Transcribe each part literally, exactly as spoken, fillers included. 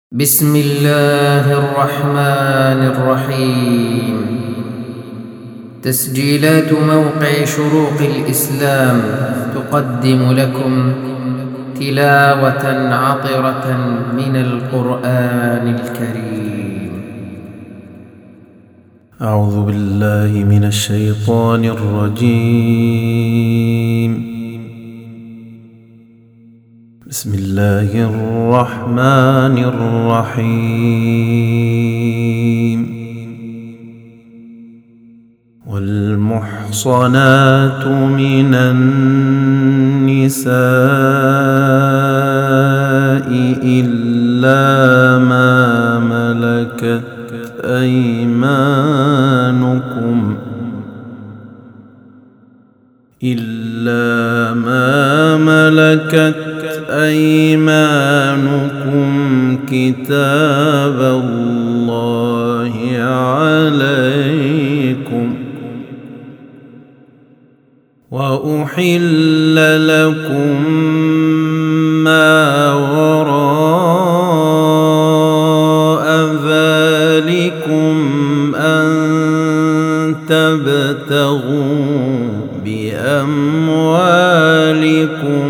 بسم الله الرحمن الرحيم. تسجيلات موقع شروق الإسلام تقدم لكم تلاوة عطرة من القرآن الكريم. أعوذ بالله من الشيطان الرجيم. بسم الله الرحمن الرحيم. والمحصنات من النساء إلا ما ملكت أيمانكم إلا ما ملكت أيمانكم كتاب الله عليكم. وأحل لكم ما وراء ذلكم أن تبتغوا بأموالكم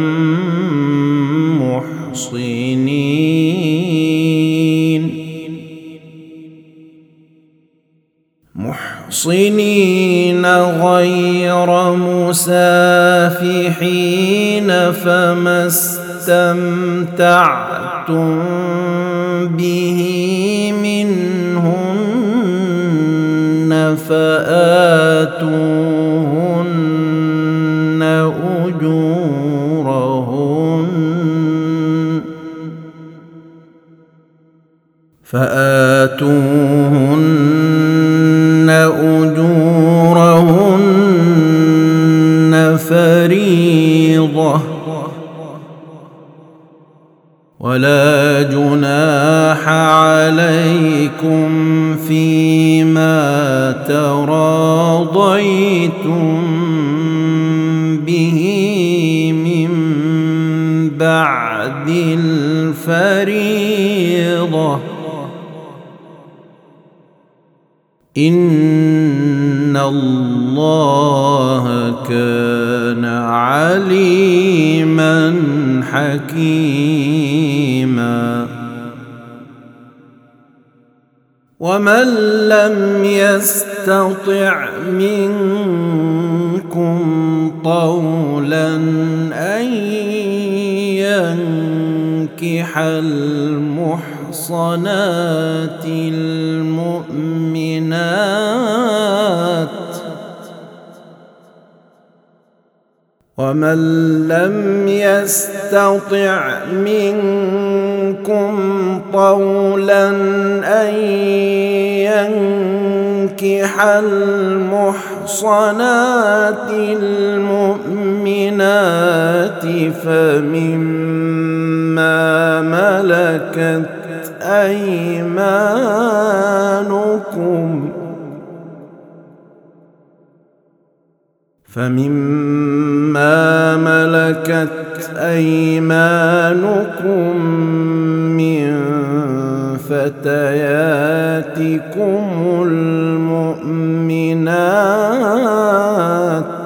محصنين محصنين غير مسافحين، فما استمتعتم به منهن فآتوهن أجورهن فآتوهن أجورهن فريضة، ولا جناح عليكم فيما تراضيتم به من بعد الفريضة، إن الله كان عليما حكيما. ومن لم يستطع منكم طولا أن ينكح المحصنات المؤمنات ومن لم يستطع منكم طولا أن ينكح المحصنات المؤمنات فمما ملكت أيمانكم فمما ملكت أيمانكم من فتياتكم المؤمنات،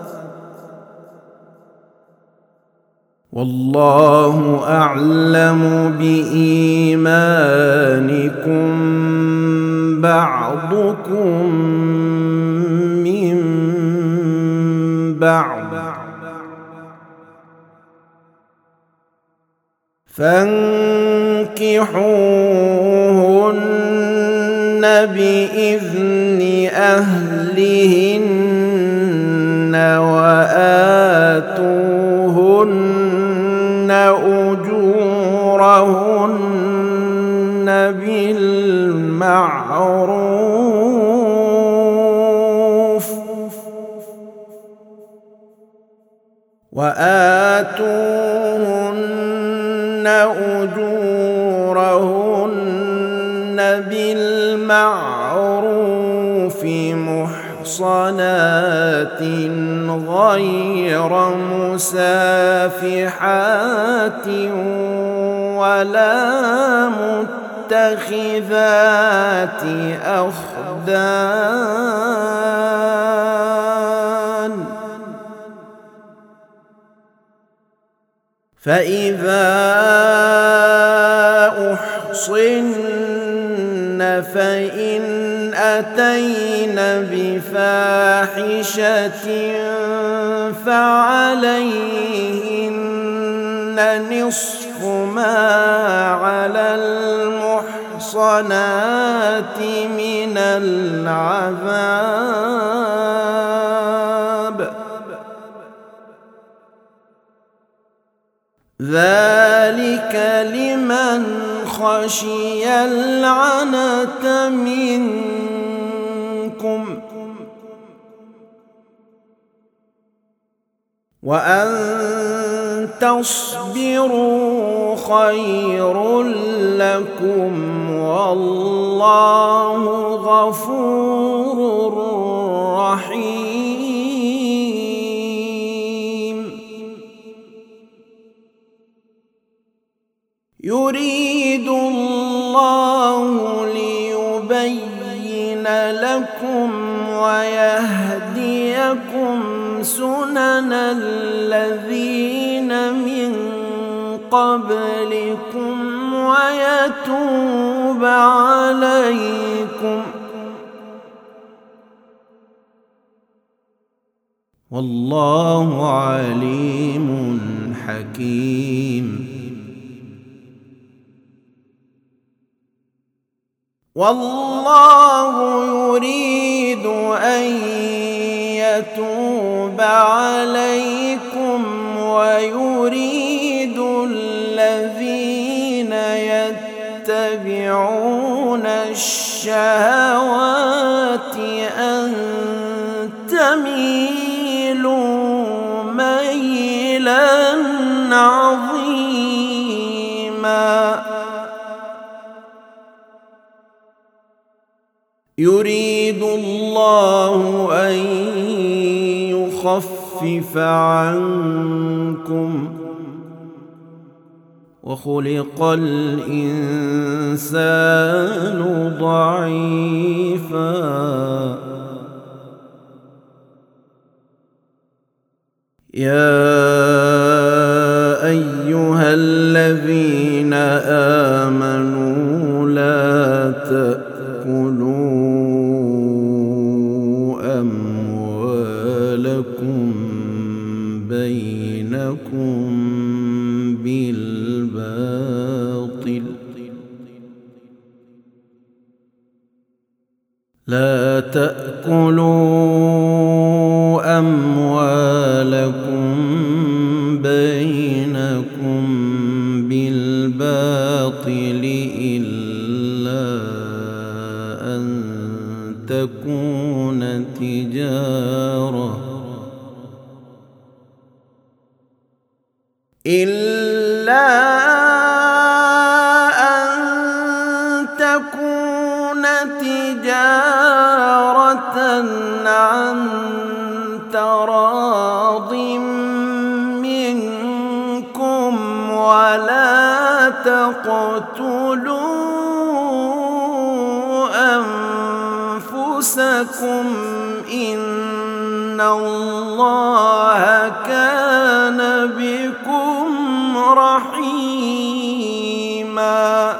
والله أعلم بإيمانكم، بعضكم من بعض، فانكحوهن بإذن أهلهن وآتوهن أجورهن بالمعروف وآتوهن أجورهن بالمعروف محصنات غير مسافحات ولا متخذات أخدان فإذا أحصن فإن أتين بفاحشة فعليهن نصف ما على المحصنات من العذاب ذلك لمن خشي العنة منكم وأن تصبروا خير لكم والله غفور رحيم يريد الله ليبين لكم ويهديكم سنن الذين من قبلكم ويتوب عليكم والله عليم حكيم والله يريد أن يتوب عليكم ويريد الذين يتبعون الشهوات أن تميلوا ميلا عظيما يريد الله أن يخفف عنكم وخلق الإنسان ضعيفا يا أيها الذين آمنوا لا تأكلوا أموالكم بينكم بالباطل لا تأكلوا أموالكم بينكم بالباطل إلا أن تكون تجارة إلا أن تكون تجارة عن تراض منكم ولا تقتلوا أنفسكم إن الله كان بكم رحيما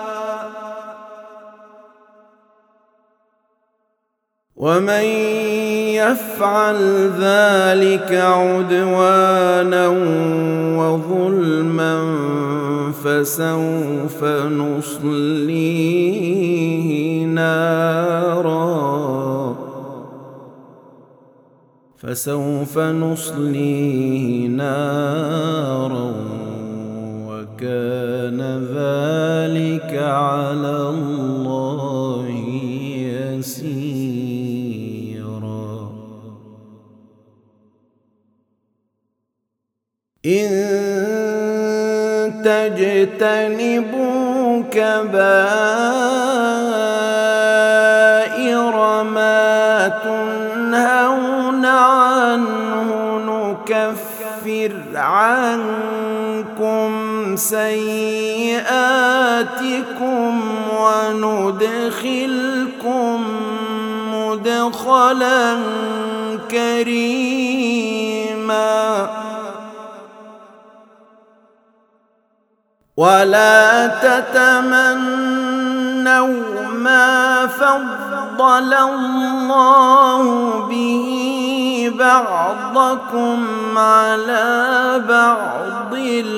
ومن يفعل ذلك عدوانا وظلما فسوف نصليه نارا فسوف نصليه نارا وكان ذلك على الله يسيرا إن تجتنبوا كبائر ما تنهون عنه نكفر عنكم سيئاتكم نخلا كريما ولا تتمنوا ما فضل الله به بعضكم على بعض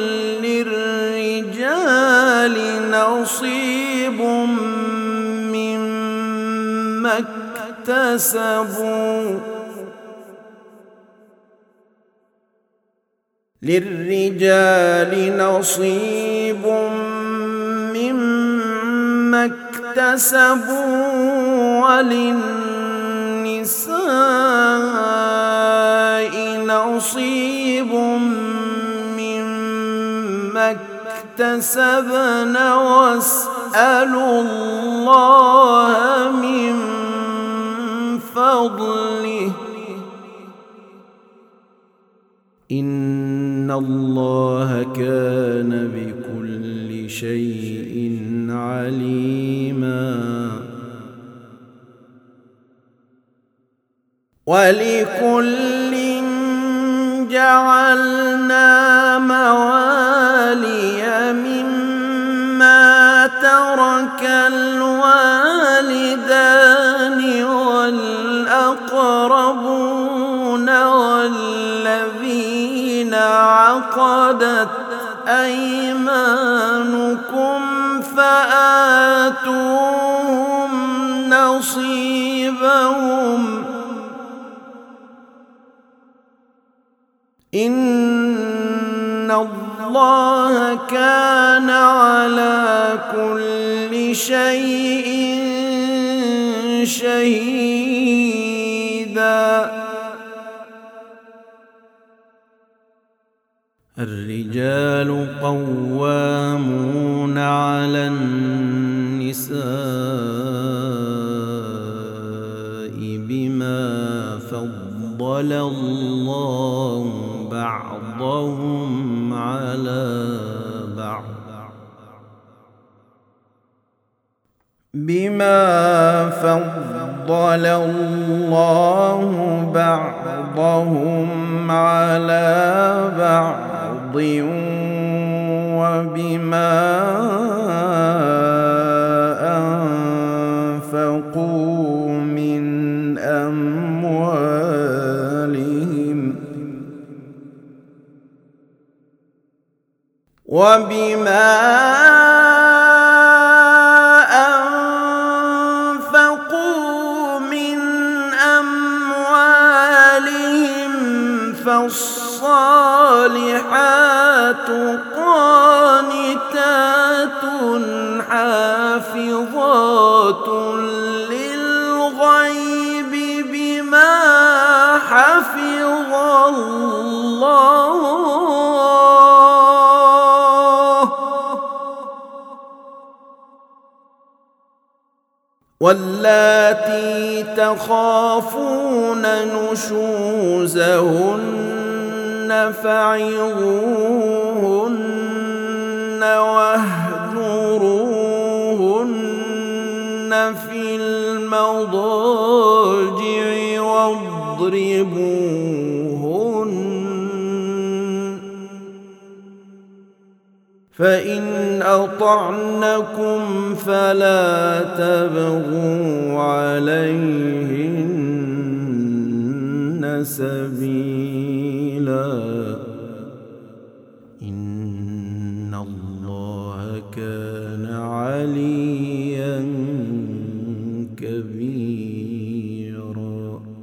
للرجال نصيب مما اكتسبوا للرجال نصيب مما اكتسبوا وللنساء نصيب مما اكتسبن واسألوا الله من فضله إن الله كان بكل شيء عليما ولكل جعلنا موالي مما ترك الوالدان والأقربون والذين عقدت أيمانكم فآتوهم نصيبهم إن الله كان على كل شيء شهيدا الرجال قوامون على النساء بما فضل الله بعضهم على بعض بما فضل الله بعضهم على بعض وبما أنفقوا من أموالهم وبما أنفقوا من أموالهم فالصالحات قانتات حافظات للغيب بما حفظ الله واللاتي تخافون نشوزهن فعظوهن واهجروهن في المضاجع واضربوهن فإن أطعنكم فلا تبغوا عليهن سبيلا إن الله كان عليا كبيرا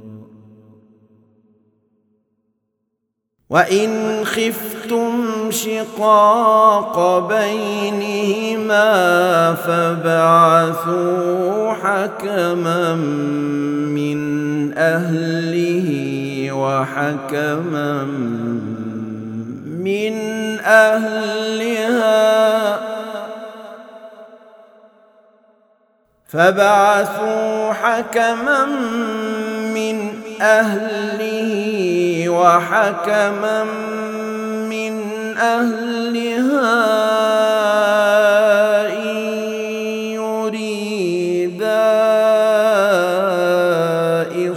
وإن خفتم شقاق بينهما فبعثوا حكما من أهله وحكما من أهلها فبعثوا حكما من أهله وحكما من أهلها إن يريدا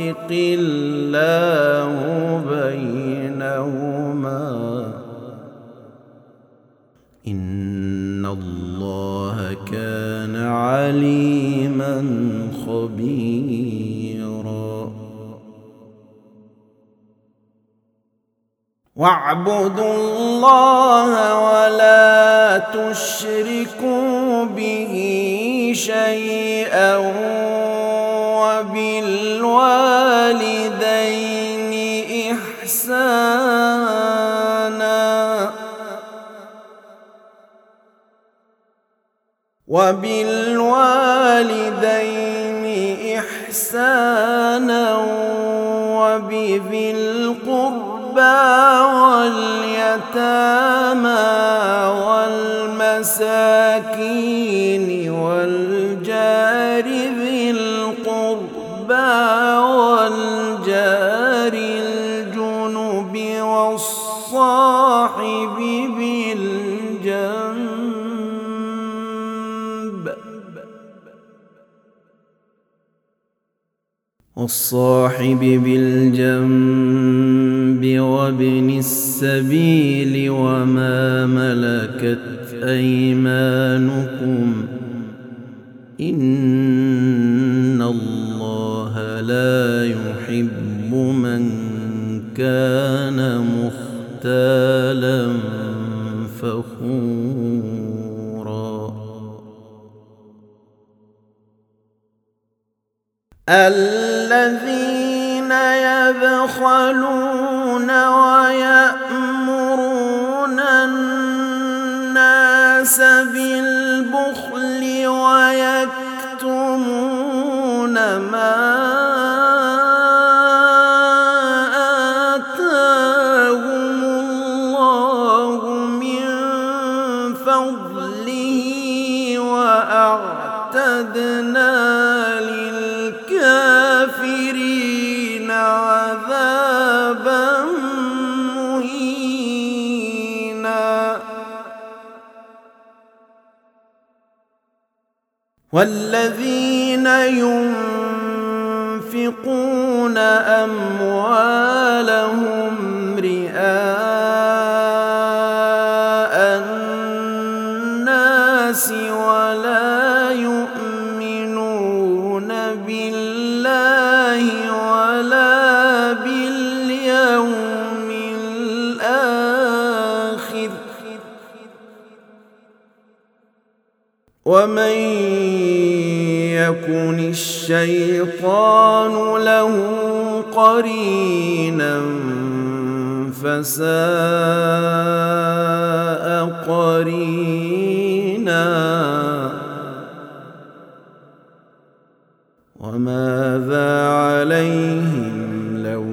يفرق الله بينهما إن الله كان عليما خبيرا واعبدوا الله ولا تشركوا به شيئا وبالوالدين إحسانا وبالوالدين إحسانا وبذي القربى واليتامى والمساكين والجار ذي القربى والجار الجنب والصاحب بالجنب والصاحب بالجنب وابن السبيل وما ملكت أيمانكم إن الله لا يحب من كان مختالا فخورا الذين يبخلون ويأمرون الناس بالبخل ويكتمون ما آتاهم الله من فضله وأعتدنا للكافرين عذابا مهينا والذين ينفقون أموالهم رئاء الناس ولا يؤمنون بالله ولا باليوم الآخر ومن يكن الشيطان له قرينا فساء قرينا وماذا عليهم لو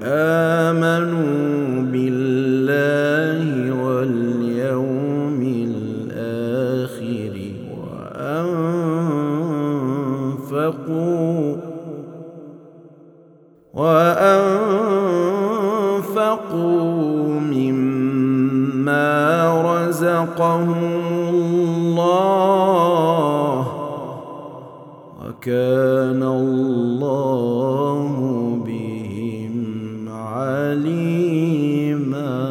آمنوا بالله واليوم الآخر وأنفقوا وأنفقوا مما رزقهم الله وكان الله بهم عليما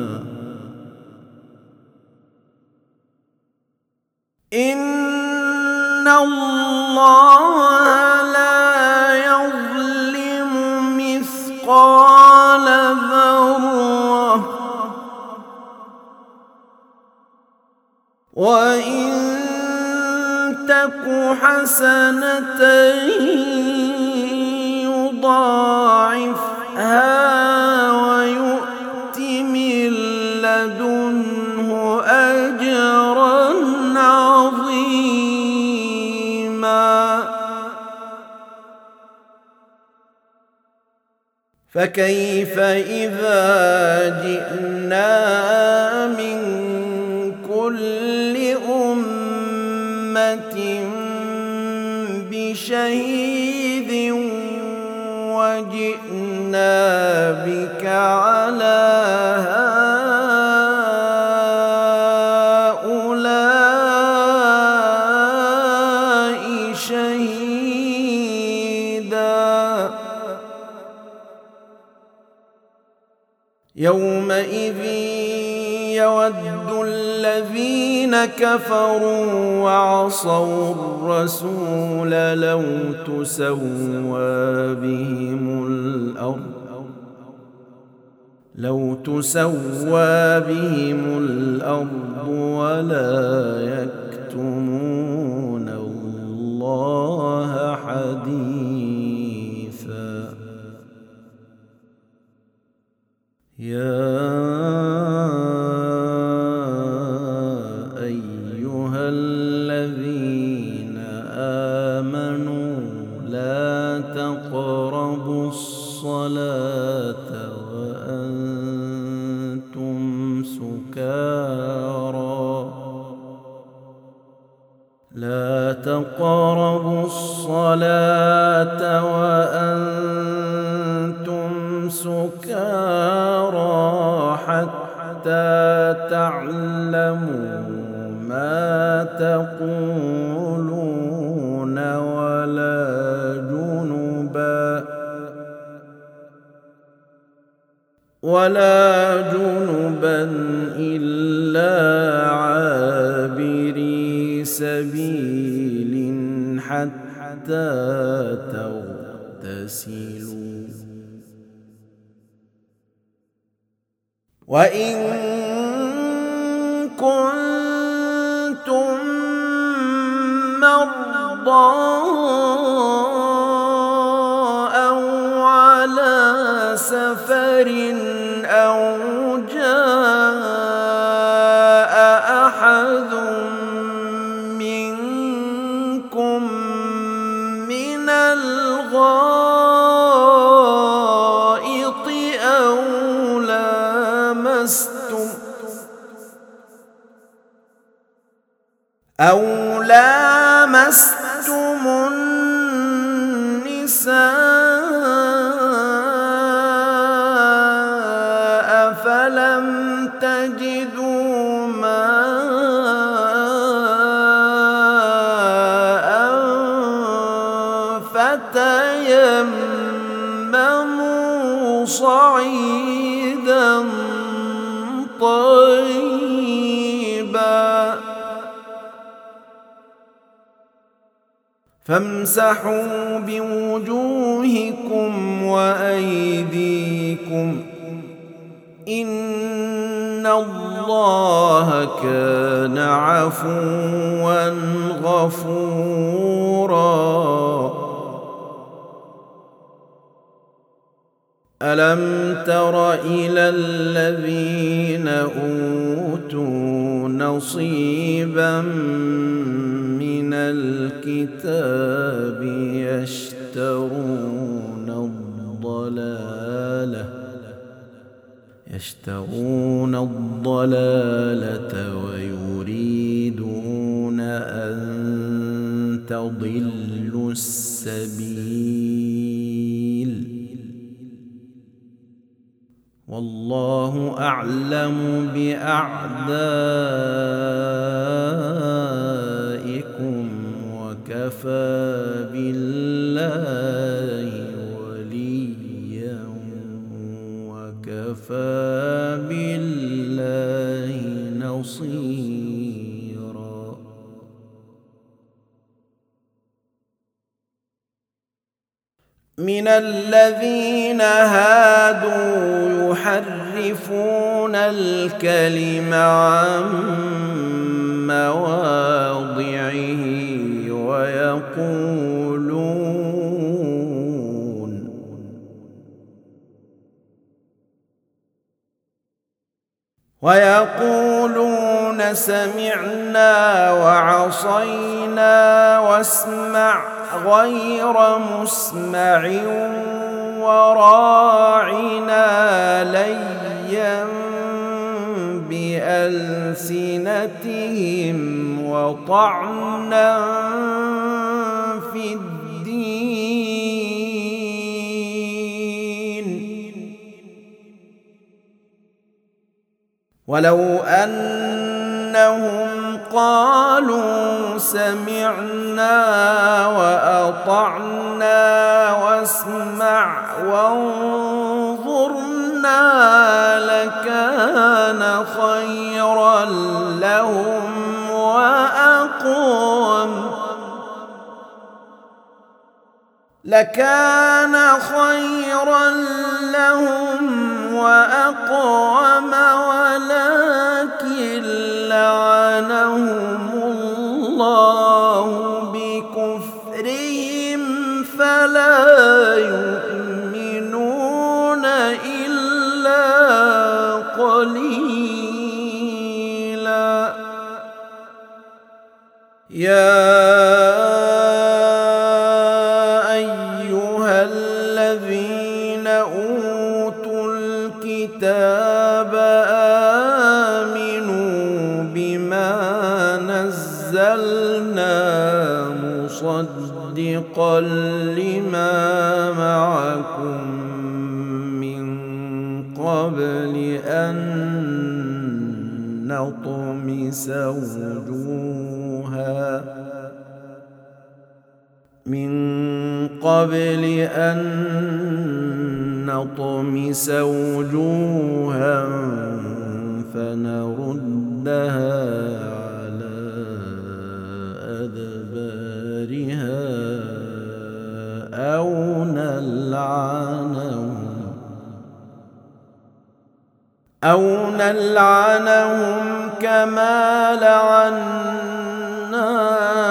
إن الله لا يظلم مثقال ذرة وإن تك حسنة يضاعفها ويؤت من لدنه أجرا عظيما فكيف إذا جئنا من كل أمة بشهيد وجئنا بك على هؤلاء شهيدا يومئذ يود الذين كفروا وعصوا الرسول لو تسوى بهم الأرض لو تسوى بهم الأرض ولا يكتمون الله حديثا. يا أيها الذين آمنوا لا تقربوا الصلاة وأنتم سكارى لا تقربوا الصلاة وأنتم سكارى حتى تعلموا ما تقولون ولا جنبا ولا جنبا إلا عابري سبيل حتى تغتسلوا. وإن كنتم مرضى أو على سفر أو جاء أحد منكم من الغائط أو لامستم أو لامستم النساء فلم تجدوا ماء فتيمموا صعيدا طيبا فامسحوا بوجوهكم وأيديكم إن الله كان عفوا غفورا. ألم تر إلى الذين أوتوا نصيبا من الكتاب يشترون الضلالة يشترون الضلالة ويريدون أن تضلوا السبيل والله أعلم بأعدائكم وكفى بالله وليا وكفى بالله نصيرا. من الذين هادوا يحرفون الكلم عن مواضعه ويقولون ويقولون سمعنا وعصينا واسمع غير مسمع وراعنا ليا بألسنتهم وطعنا في الدين ولو أنهم قالوا سمعنا وأطعنا واسمع وانظرنا لكان خيرا لهم وأقوم لكان خيرا لهم وأقوم ولكن لعنهم الله بكفرهم فلا يؤمنون إلا قليلا. يا الكتاب آمنوا بما نزلنا مصدقا لما معكم من قبل أن نطمس وجوها من قبل أن نطمس وجوها فنردها على أدبارها أو نلعنهم أو نلعنهم كما لعنا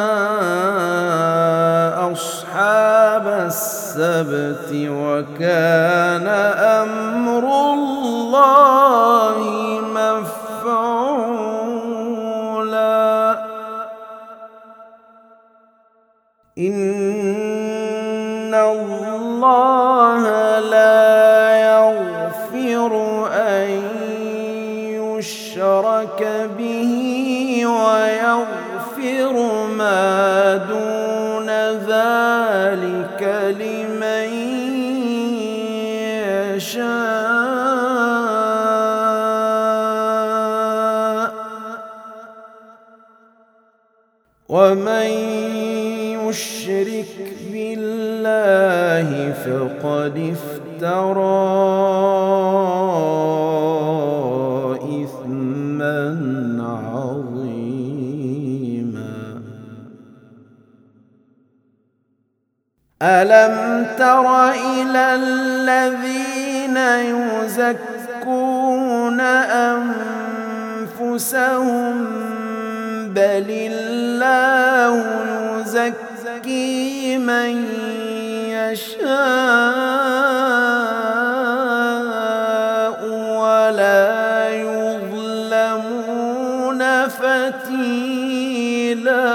أصحاب السبت وكان أمر الله مفعولا. إن الله لا يغفر أن يشرك به ويغفر ما دون ذلك لمن يشاء ومن يشرك بالله فقد افترى إثما عظيما. ألم تر إلى الذين يزكون أنفسهم بل الله يزكي من يشاء ولا يظلمون فتيلا.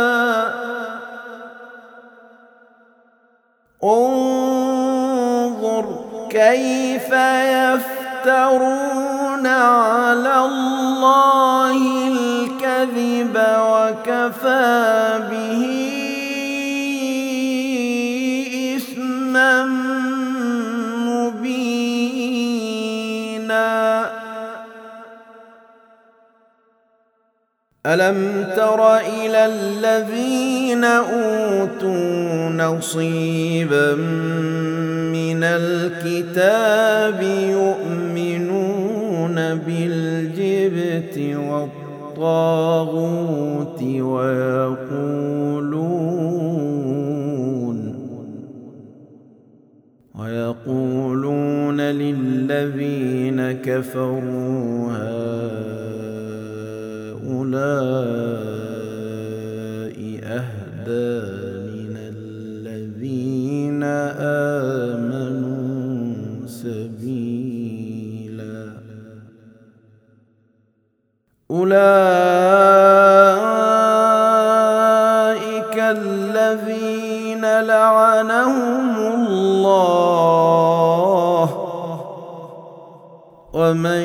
انظر كيف يفترون على الله الكذب وكفى به إثما مبينا. ألم تر إلى الذين أوتوا نصيبا من الكتاب يؤمنون بالجبت والطاغوت ويقولون ويقولون للذين كفروا هؤلاء أهدى من الذين آمنوا سبيلا. أولئك الذين لعنهم الله ومن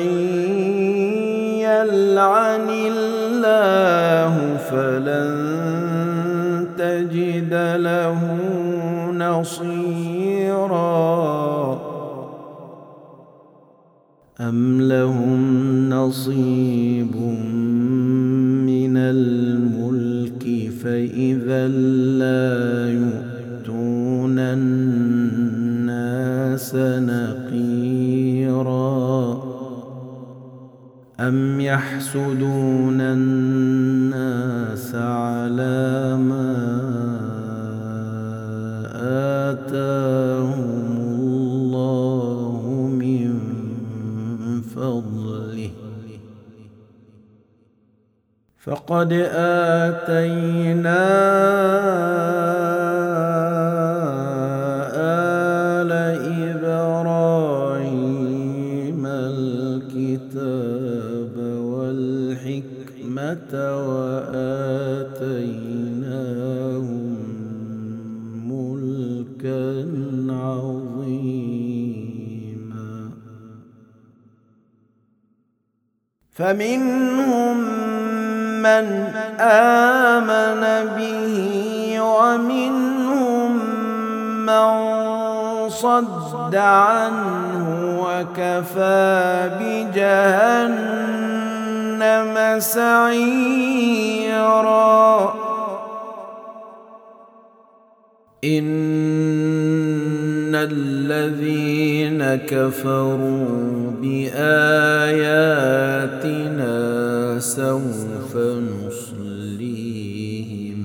يلعن الله فلن تجد له نصيرا. أم لهم نصيب من الملك فإذا لا يؤتون الناس نقيرا. يحسدون الناس على ما آتاهم الله من فضله فقد آتينا آل إبراهيم الكتاب والحكمة وآتيناهم ملكا عظيما فمنهم من آمن به ومنهم من صد عنه وكفى بجهنم سعيرا إن الذين كفروا بآياتنا سوف نصليهم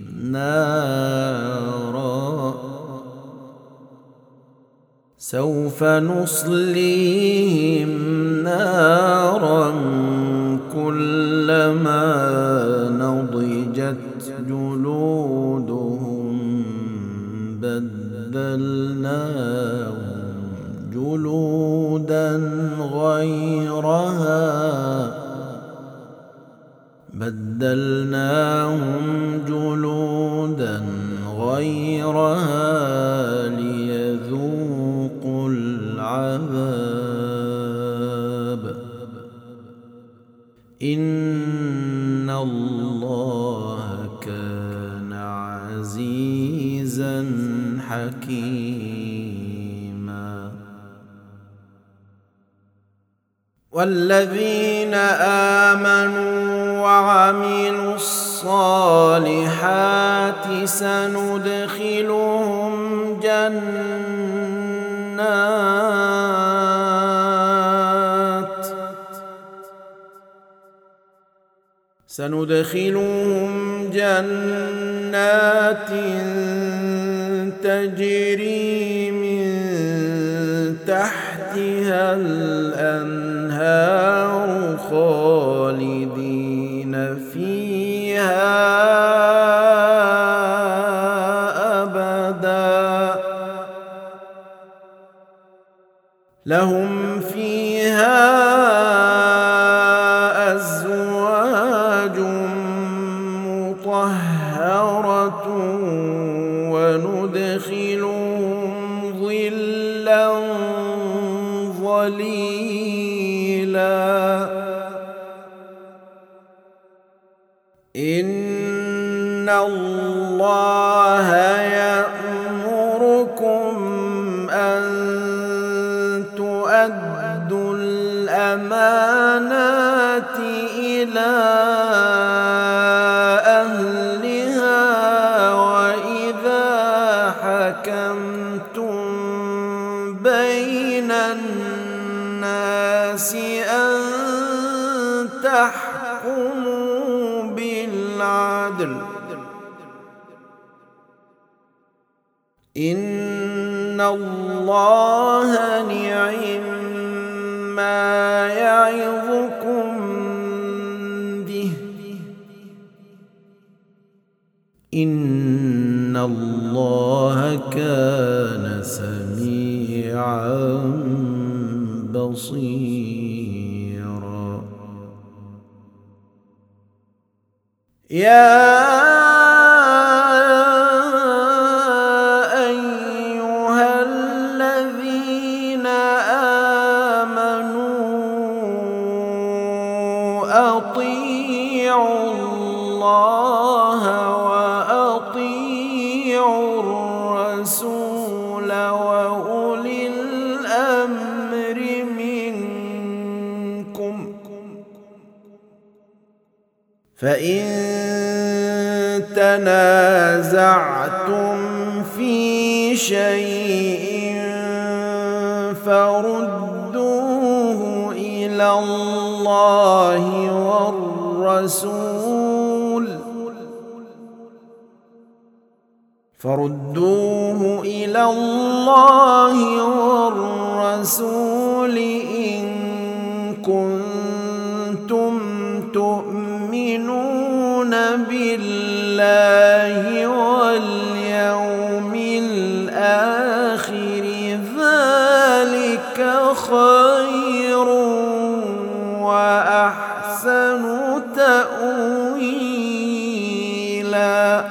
نارا سوف نصليهم نارا كلما نضجت جلودهم بدلناهم جلودا غيرها بدلناهم جلودا غيرها ليذوقوا العذاب إن الله كان عزيزا حكيما والذين آمنوا وعملوا الصالحات سندخلهم جنات سندخلهم جنات تجري من تحتها الأنهار خالدين فيها أبدا لهم فيها أزواج مطهرة وندخلهم ظلا ظليلا إن الله يأمركم أن تؤدوا الأمانات إلى أهلها وإذا حكمتم بين الناس أن تحكموا بالعدل إن الله نعم ما يعظكم به إن الله كان سميعا بصيرا يا أطيعوا الله وأطيعوا الرسول وأولي الأمر منكم فإن تنازعتم في شيء فردوه إلى الله الله والرسول فردوه إلى الله والرسول إن كنتم تؤمنون بالله واليوم الآخر ذلك خير وأحسن تأويلا.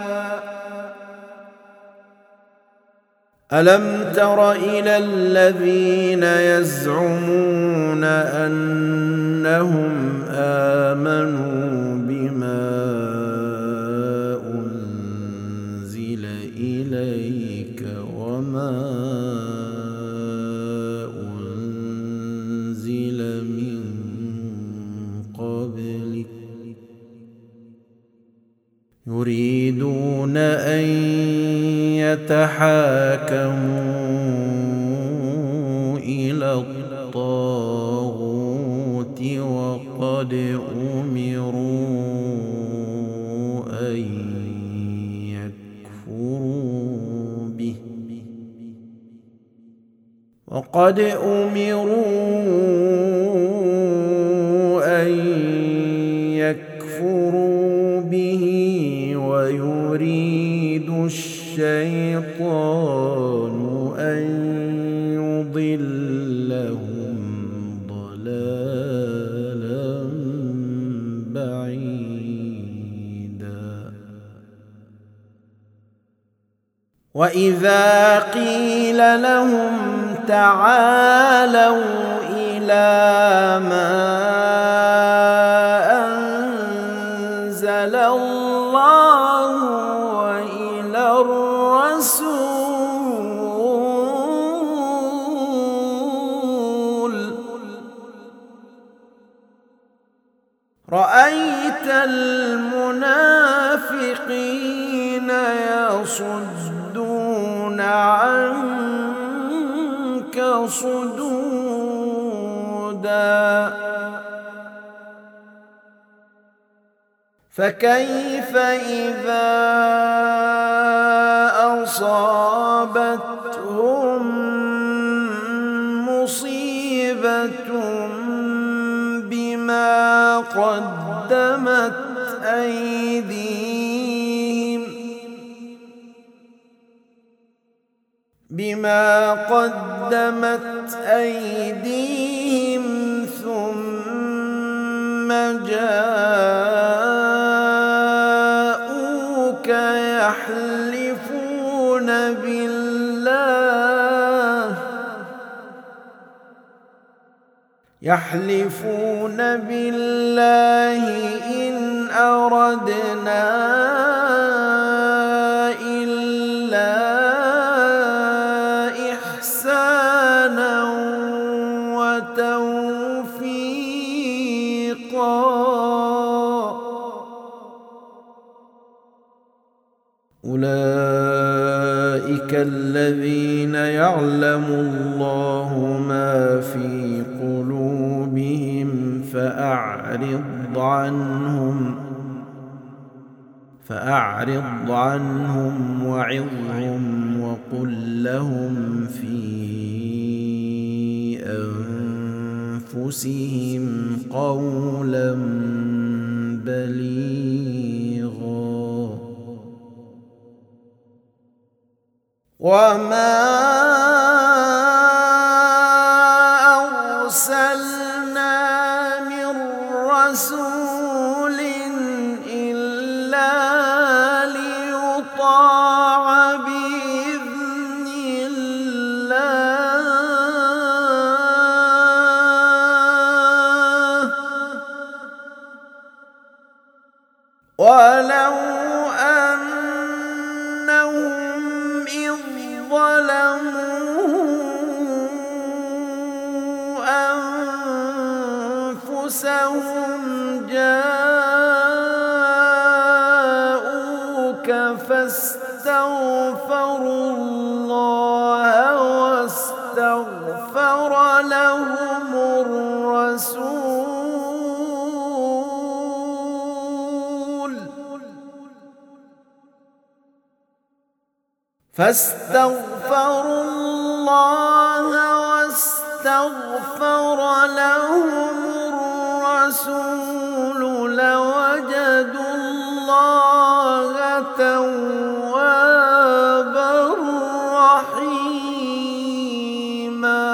ألم تر إلى الذين يزعمون أنهم آمنوا بما أنزل إليك وما أنزل من قبلك يريدون أن يتحاكموا إلى الطاغوت وقد أمروا أن يكفروا به وقد أمروا أن يكفروا به ويريد الشيطان أن يضلهم ضلالا بعيدا. وإذا قيل لهم تعالوا إلى ما أنزل الله وإلى الرسول رأيت المنافقين يصدون عنك صدودا. فكيف إذا أصابتهم مصيبة بما قدمت أيديهم بما قدمت أيديهم ثم جاءوك يحلفون بالله يحلفون بالله إن أردنا إلا إحسانا وتوفيقا. أولئك الذين يعلم الله ما في قلوبهم فأعرض عنهم فأعرض عنهم وعظهم وقل لهم في أنفسهم قولا بليغا. وما أرسلنا من رسول إلا ليطاع بإذن الله ولو أنهم إذ ظلموا أنفسهم جاءوك فاستغفروا الله واستغفر لهم الرسول فاستغفروا الله واستغفر لهم الرسول لوجدوا الله توابا رحيما.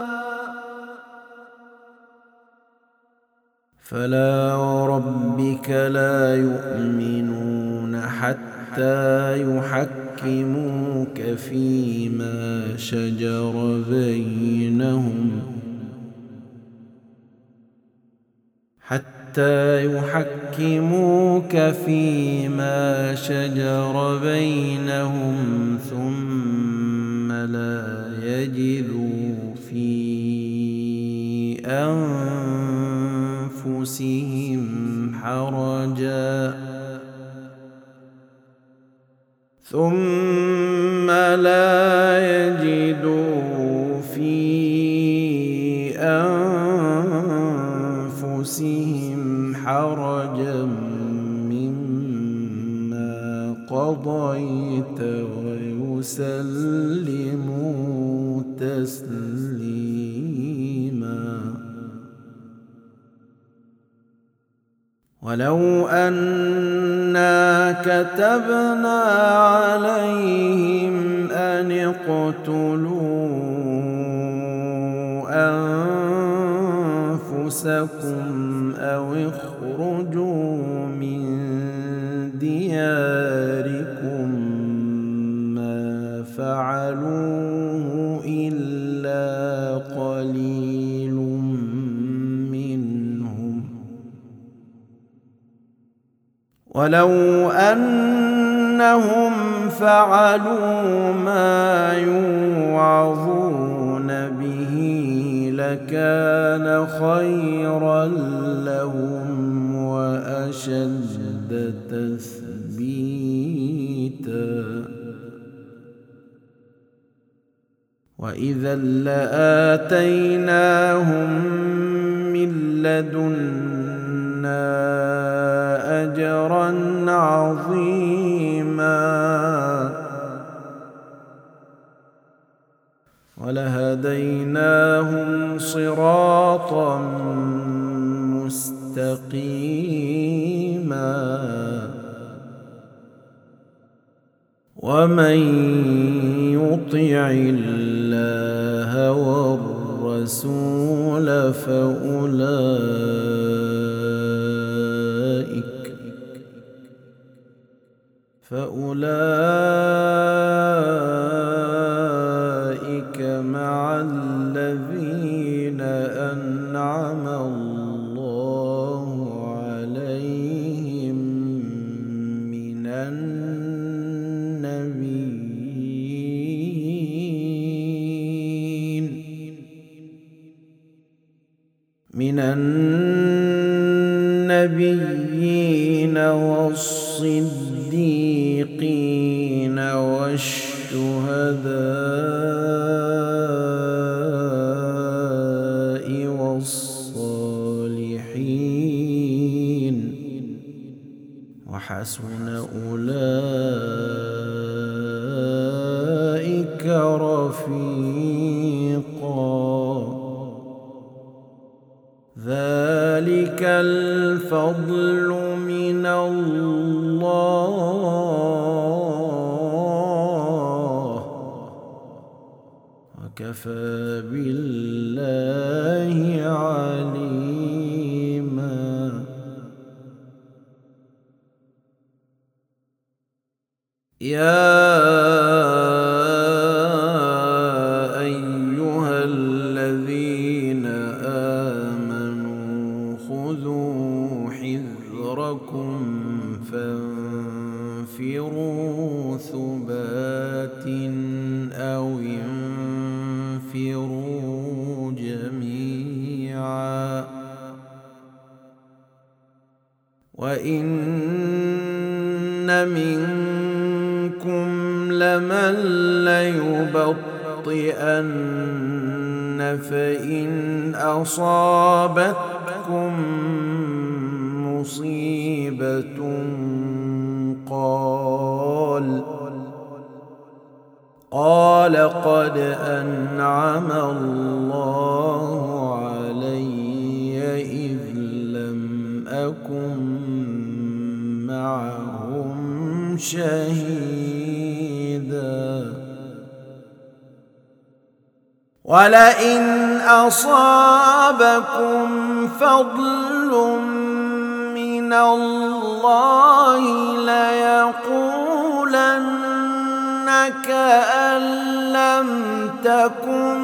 فلا وربك لا يؤمنون حتى يحكموك فيما شجر بينهم حتى يحكموك فيما شجر بينهم ثم لا يجدوا في أنفسهم حرجا ثم لا يجدوا في أنفسهم حرجا مما قضيت ويسلموا تسليما. ولو أنا كتبنا عليهم أن اقتلوا أنفسكم أو اخرجوا من دياركم ما فعلوه إلا قليل منهم. ولو أنهم فعلوا ما يوعظون به لكان خيرا لهم وأشد تثبيتا وإذا لآتيناهم من لدنا أجرا عظيما ولهديناهم صراطا مستقيما. ومن يطع الله والرسول فأولئك فأولئك مع الذين أنعم الله عليهم من النبيين من النبيين والصديقين والشهداء والصالحين وحسن أولئك رفيقا. ذلك الفضل من الله وكفى بالله عليما. يا أيها الذين آمنوا خذوا حذركم فانفروا ثبات أو انفروا جميعا وإن منكم لمن ليبطئن فإن أصابتكم مصيبة قال قد أنعم الله علي إذ لم أكن معهم شهيدا ولئن أصابكم فضل من الله ليقولن كأن لم تكن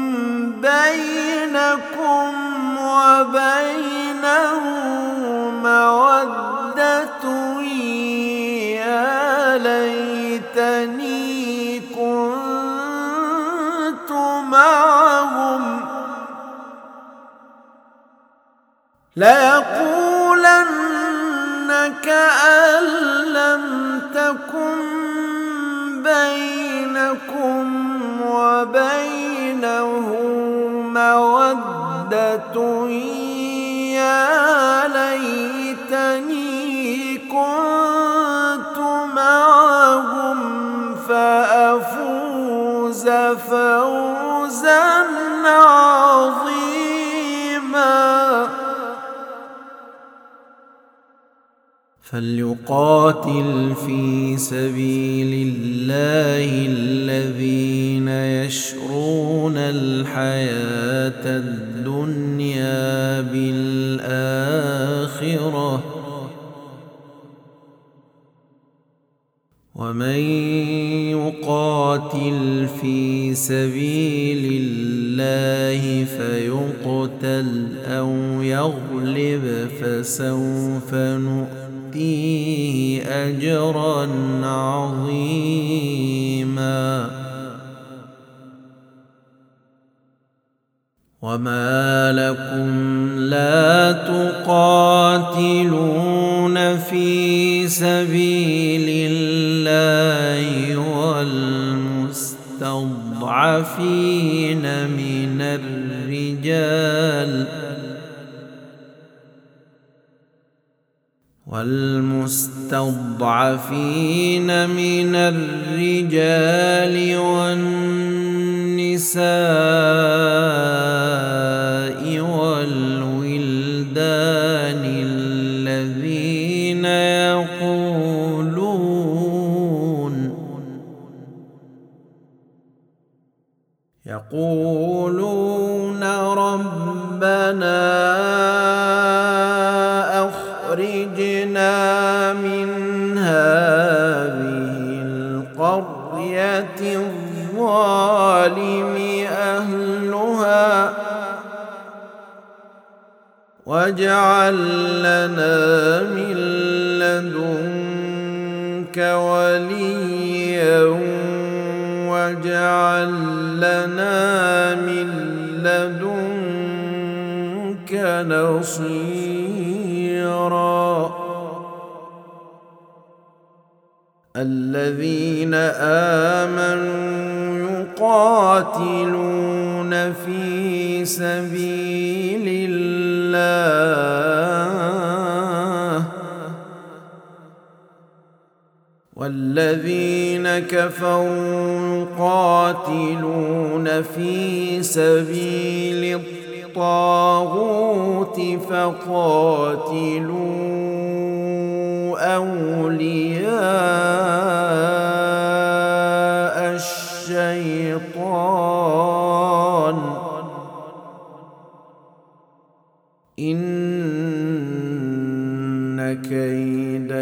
بينكم وبينه مودة يا ليتني كنت معهم ليقولن كأن لم تكن بينكم وبينه مودة يا ليتني كنت معهم فأفوز فوزا عظيما فليقاتل في سبيل الله الذين يشرون الحياة الدنيا بالآخرة ومن يقاتل في سبيل الله فيقتل أو يغلب فسوف نؤتيه أجرا عظيما وما لكم لا تقاتلون في سبيل الله والمستضعفين من الرجال والمستضعفين من الرجال والنساء والولدان الذين يقولون يقولون ربنا أخرجنا من هذه القرية الظالم أهلها واجعل لنا من لدنك وليا واجعل لنا من لدنك نصيرا الذين آمنوا يقاتلون في سبيل الله والذين كفروا يقاتلون في سبيل الطاغوت فقاتلوا أولياء الشيطان إن كيد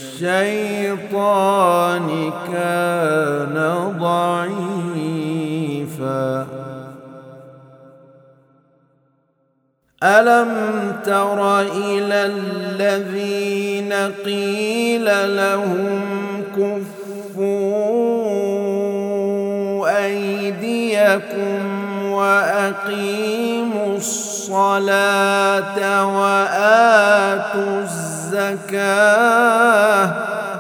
الشيطان كان ضعيفا ألم تر إلى الذين قيل لهم كفوا أيديكم وأقيموا الصلاة وآتوا الزكاة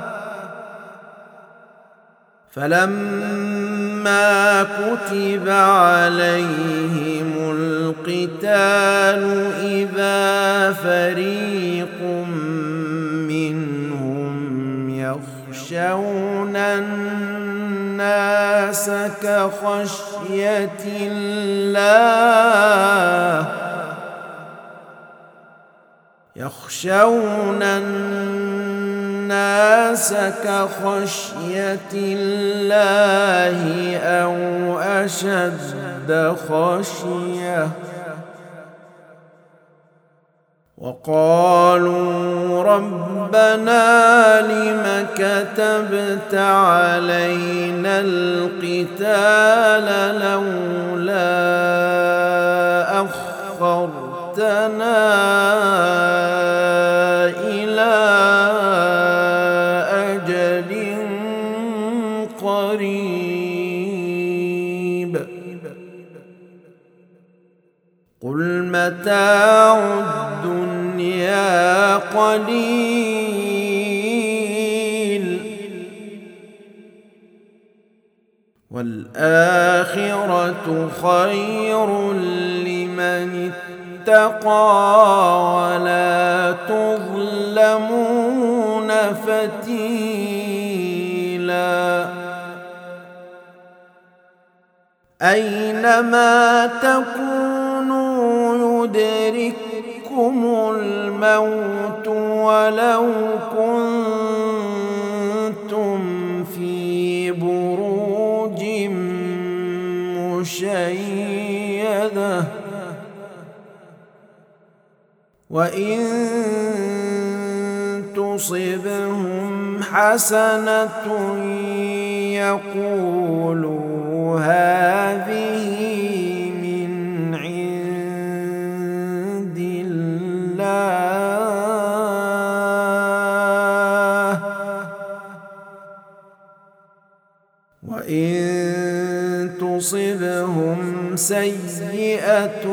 فلما كتب عليهم القتال إذا فريق منهم يخشون الناس الناس كخشية الله يخشون الناس كخشية الله أو أشد خشية وقالوا ربنا لم كتبت علينا القتال لولا أخرتنا إلى أجل قريب قل متاع الدنيا قليل والآخرة خير لمن اتقى ولا تظلمون فتيلا أينما تكونوا يدرككم الموت ولو كنتم في بروج مشيدة وإن تصبهم حسنة يقولوا هذه من عند الله وإن تصبهم سيئة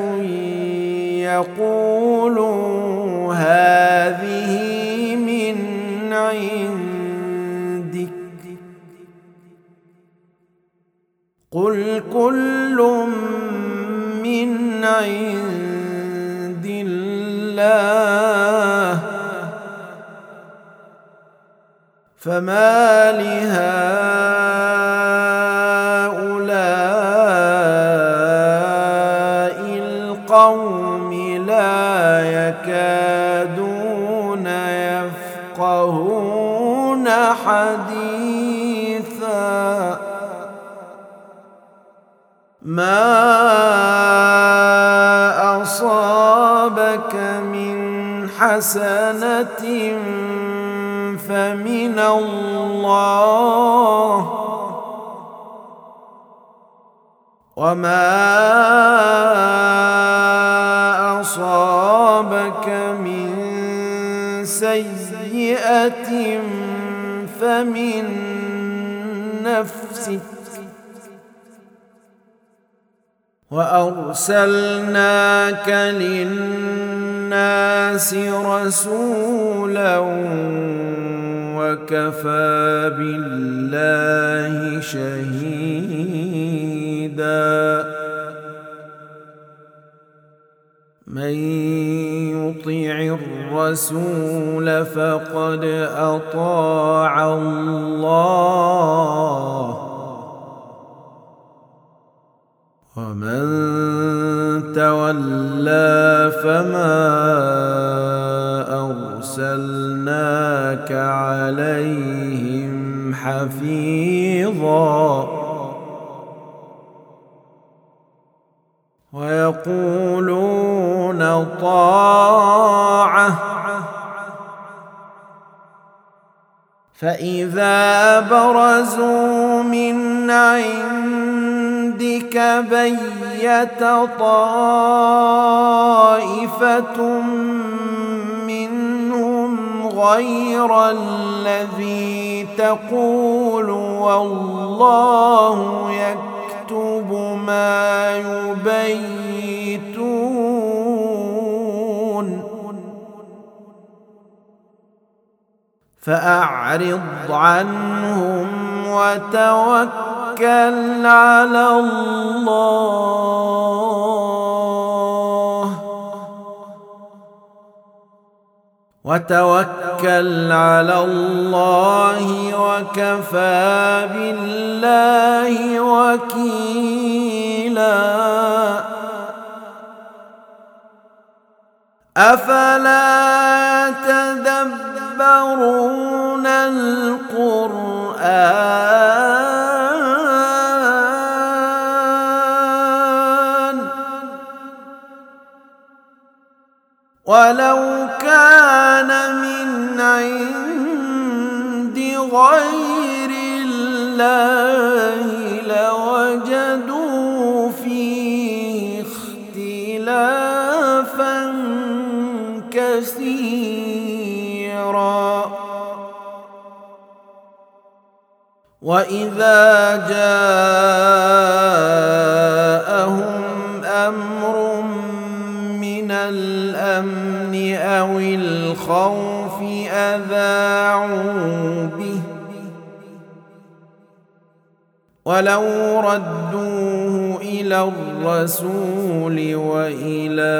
يقولوا هذه من عندك قل كل من عند الله فما لهؤلاء القوم لا يكادون يفقهون حديثا ما أصابك من حسنة فمن الله وما أصابك من سيئة فمن نفسك وأرسلناك للناس رسولا وكفى بالله شهيدا من يطع الرسول فقد أطاع الله ومن تولى فما أرسلناك عليهم حفيظا ويقولون طاعة فإذا برزوا من عندك بيت طائفة منهم غير الذي تقول والله يكتب ما يبيتون فأعرض عنهم وتوكل على الله وتوكل على الله وكفى بالله وكيلا أفلا تدبرون القرآن ولو كان من عند غير الله لوجدوا فيه اختلافا كثيرا وإذا جاءهم أمر من الأمن أو الخوف أذاعوا به ولو ردوه إلى الرسول وإلى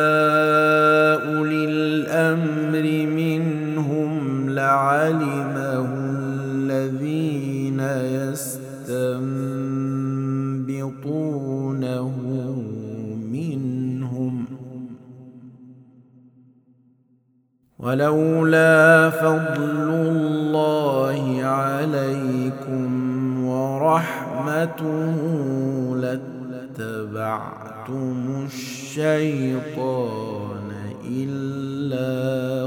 أولي الأمر منهم لعلمه الذين يستنبطونه منهم ولولا فضل الله عليكم ورحمته لاتبعتم الشيطان إلا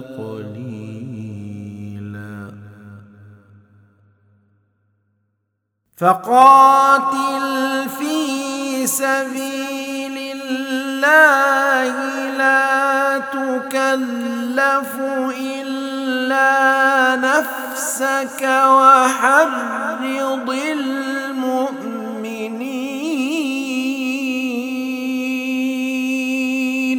قليلا فقاتل في سبيل الله لا تكلف إلا نفسك وحرض المؤمنين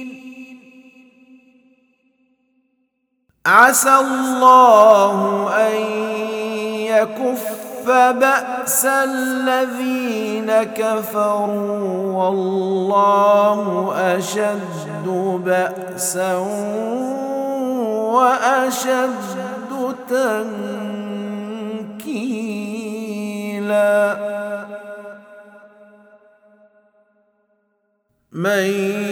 عسى الله أن يكف بأس الذين كفروا والله أشد بأسا وأشد تنكيلا من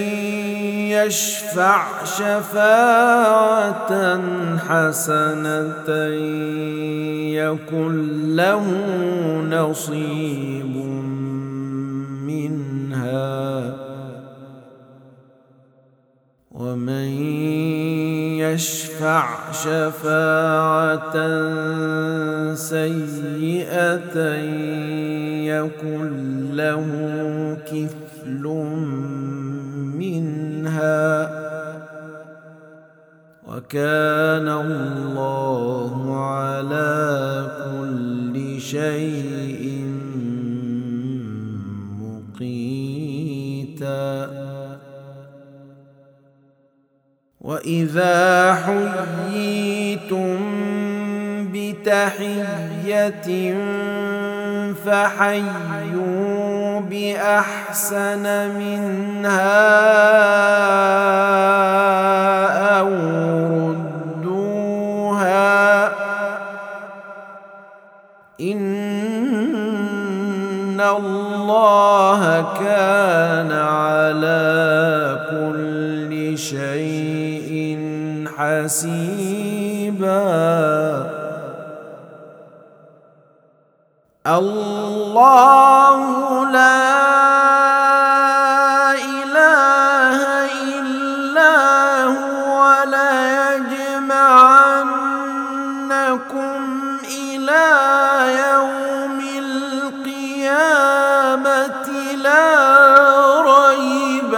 يشفع شفاعة حسنة يكن له نصيب منها ومن يشفع شفاعة سيئة يكن له كفل منها وكان الله على كل شيء مقيتا وإذا حييتم بتحية فحيوا بأحسن منها أو ردوها إن الله كان على كل شيء حسيبا الله لا إله إلا هو ليجمعنكم إلى يوم القيامة لا ريب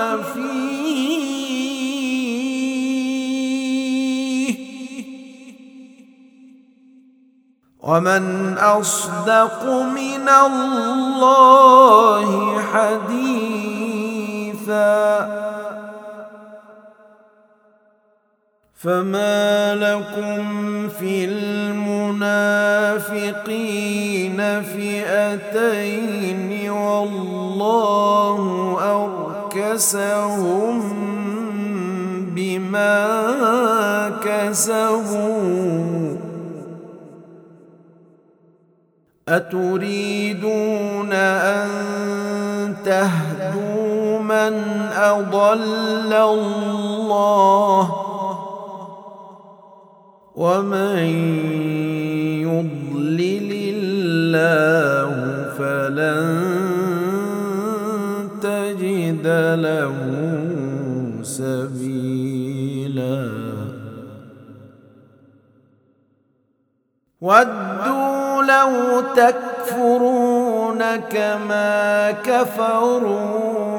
فيه ومن أصدق من الله حديثا فما لكم في المنافقين فئتين والله أركسهم بما كسبوا اكتسبوا أتريدون أن تهدوا من أضل الله ومن يضلل الله فلن تجد له سبيلا ودوا لو تكفرون كما كفروا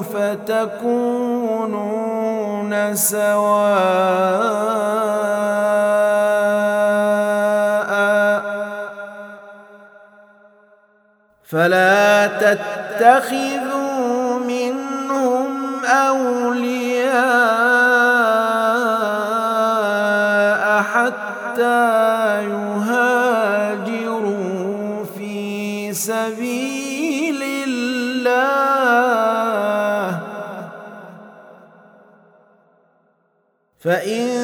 فتكونون سواء فلا تتخذوا منهم أولياء حتى يهاجروا في سبيل الله فإن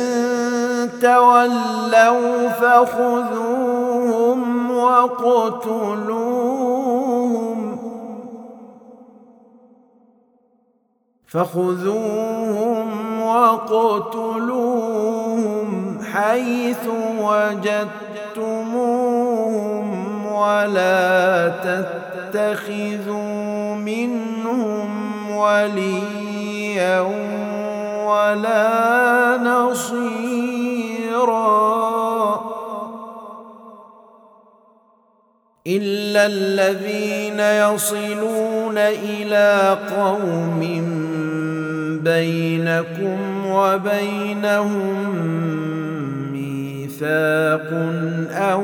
تولوا فخذوهم وَاقْتُلُوهُمْ فخذوهم وَاقْتُلُوهُمْ حيث وجدتموهم ولا تتخذوا منهم وليا ولا نصيرا إلا الذين يصلون إلى قوم بينكم وبينهم ميثاق أو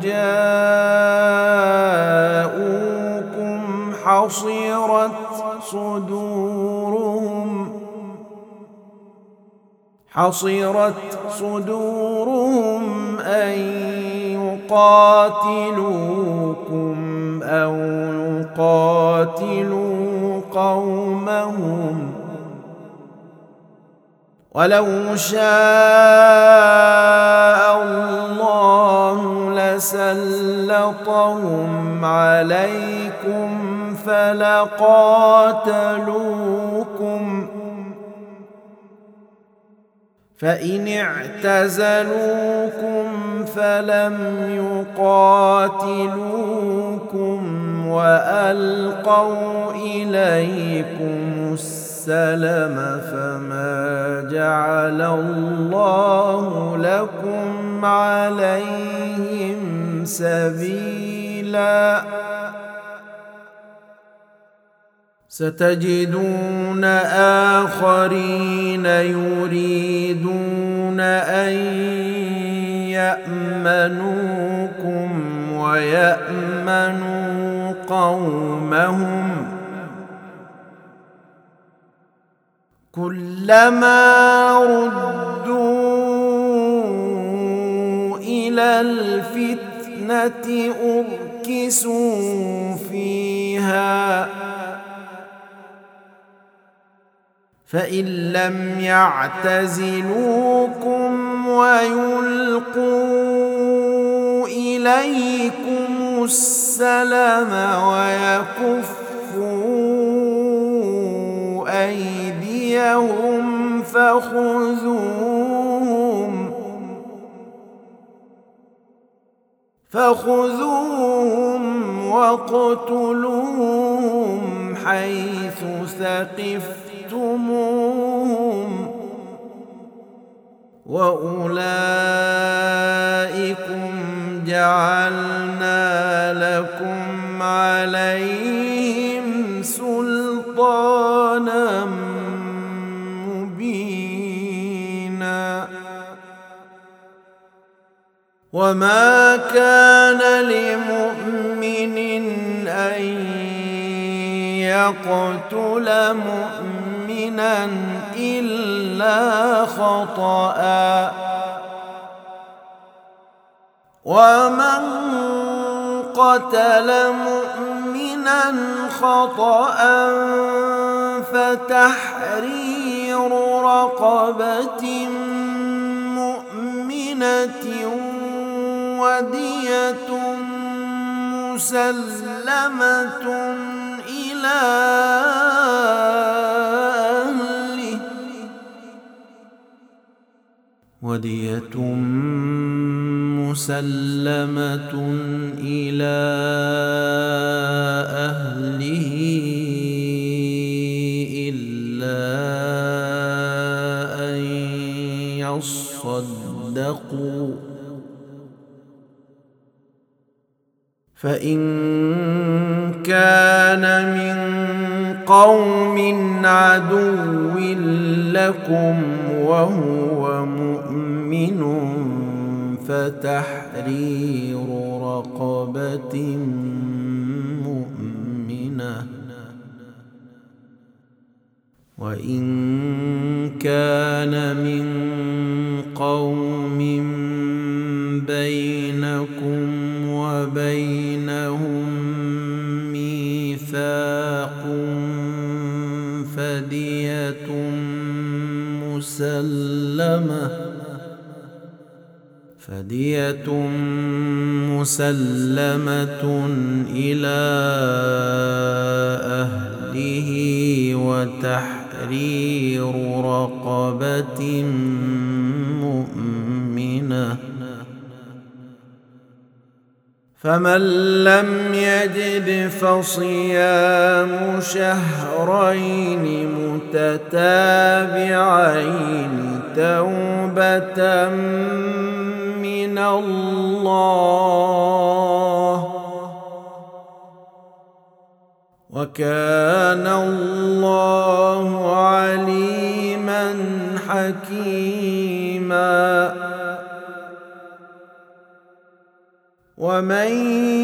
جاءوكم حصرت صدورهم حصرت صدورهم أن يقاتلوكم أو يقاتلوا قومهم ولو شاء الله لسلطهم عليكم فلقاتلوكم فإن اعتزلوكم فلم يقاتلوكم وألقوا إليكم السلم فما جعل الله لكم عليهم سبيلا ستجدون آخرين يريدون أن يأمنوكم ويأمنوا قومهم كلما ردوا إلى الفتنة أركسوا فيها فإن لم يعتزلوكم ويلقوا إليكم السلم ويكفوا أيديهم فخذوهم فخذوهم واقتلوهم حيث ثقفتموهم وأولئكم جعلنا لكم عليهم سلطانا مبينا وما كان لمؤمن أن يقتل مؤمنا إلا خطأ ومن قتل مؤمنا خطأ فتحرير رقبة مؤمنة بينة ودية مسلمة إلى أهله ودية مسلمة إلى أهله إلا أن يصدقوا فإن كان من قوم عدو لكم وهو مؤمن فتحرير رقبة مؤمنة وإن كان من قوم بينكم وبينهم ميثاق فدية مسلمة فدية مسلمة إلى أهله وتحرير رقبة مؤمنة فمن لم يجد فصيام شهرين متتابعين توبة من الله وكان الله عليما حكيما ومن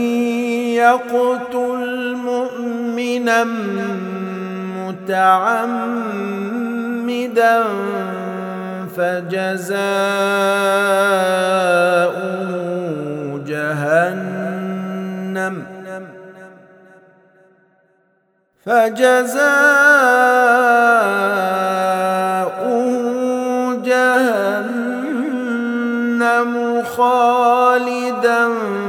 يقتل مؤمنا متعمدا فجزاؤه جهنم فجزاؤه جهنم خالدا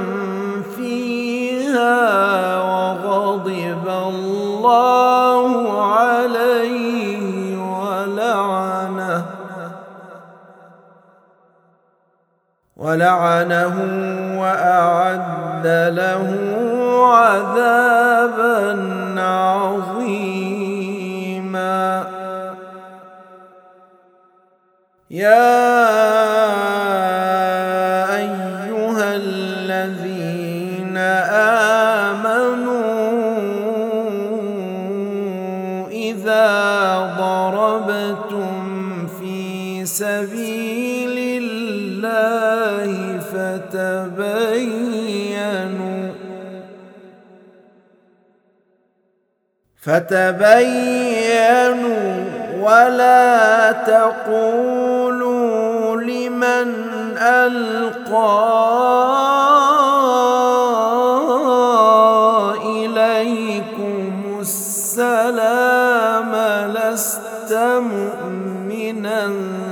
فيها وغضب الله عليه ولعنه ولعنه وأعد له عذابا عظيما يا أيها الذين آمنوا إذا ضربتم في سبيل الله فتبينوا فتبينوا ولا تقولوا لمن ألقى إليكم السلام لست مؤمنا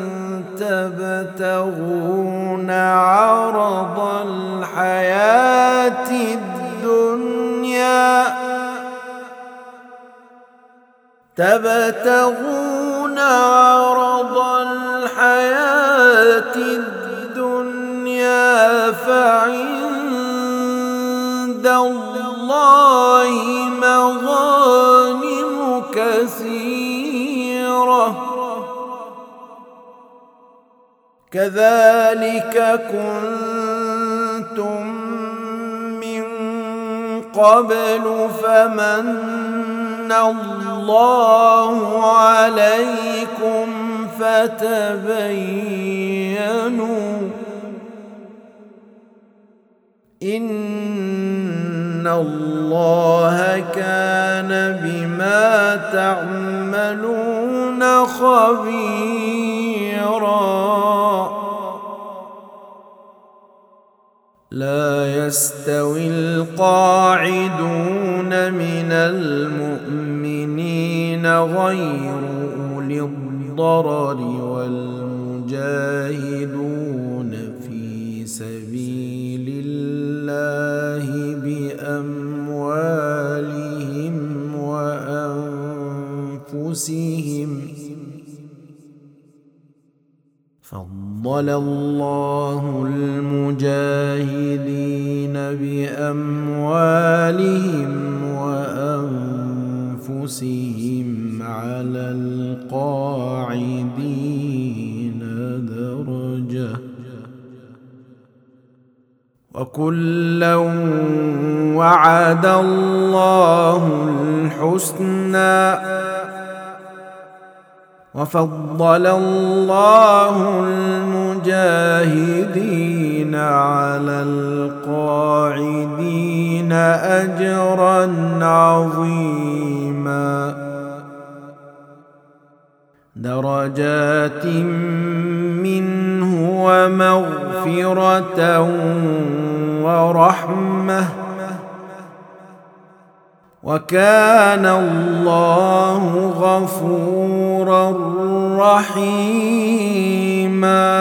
تبتغون عرض الحياة الدنيا تبتغون عرض الحياة الدنيا فعند الله مغانم كثيرة كذلك كنتم من قبل فمن الله عليكم فتبينوا إن الله كان بما تعملون خبيرا لا يستوي القاعدون من المؤمنين غير أولي الضرر والمجاهدون في سبيل الله بأموالهم وأنفسهم. فضل الله المجاهدين بأموالهم وأنفسهم على القاعدين درجة، وكلا وعد الله الحسنى، وفضل الله المجاهدين على القاعدين أجرا عظيما، درجات منه ومغفرة ورحمة، وكان الله غفورا رحيما.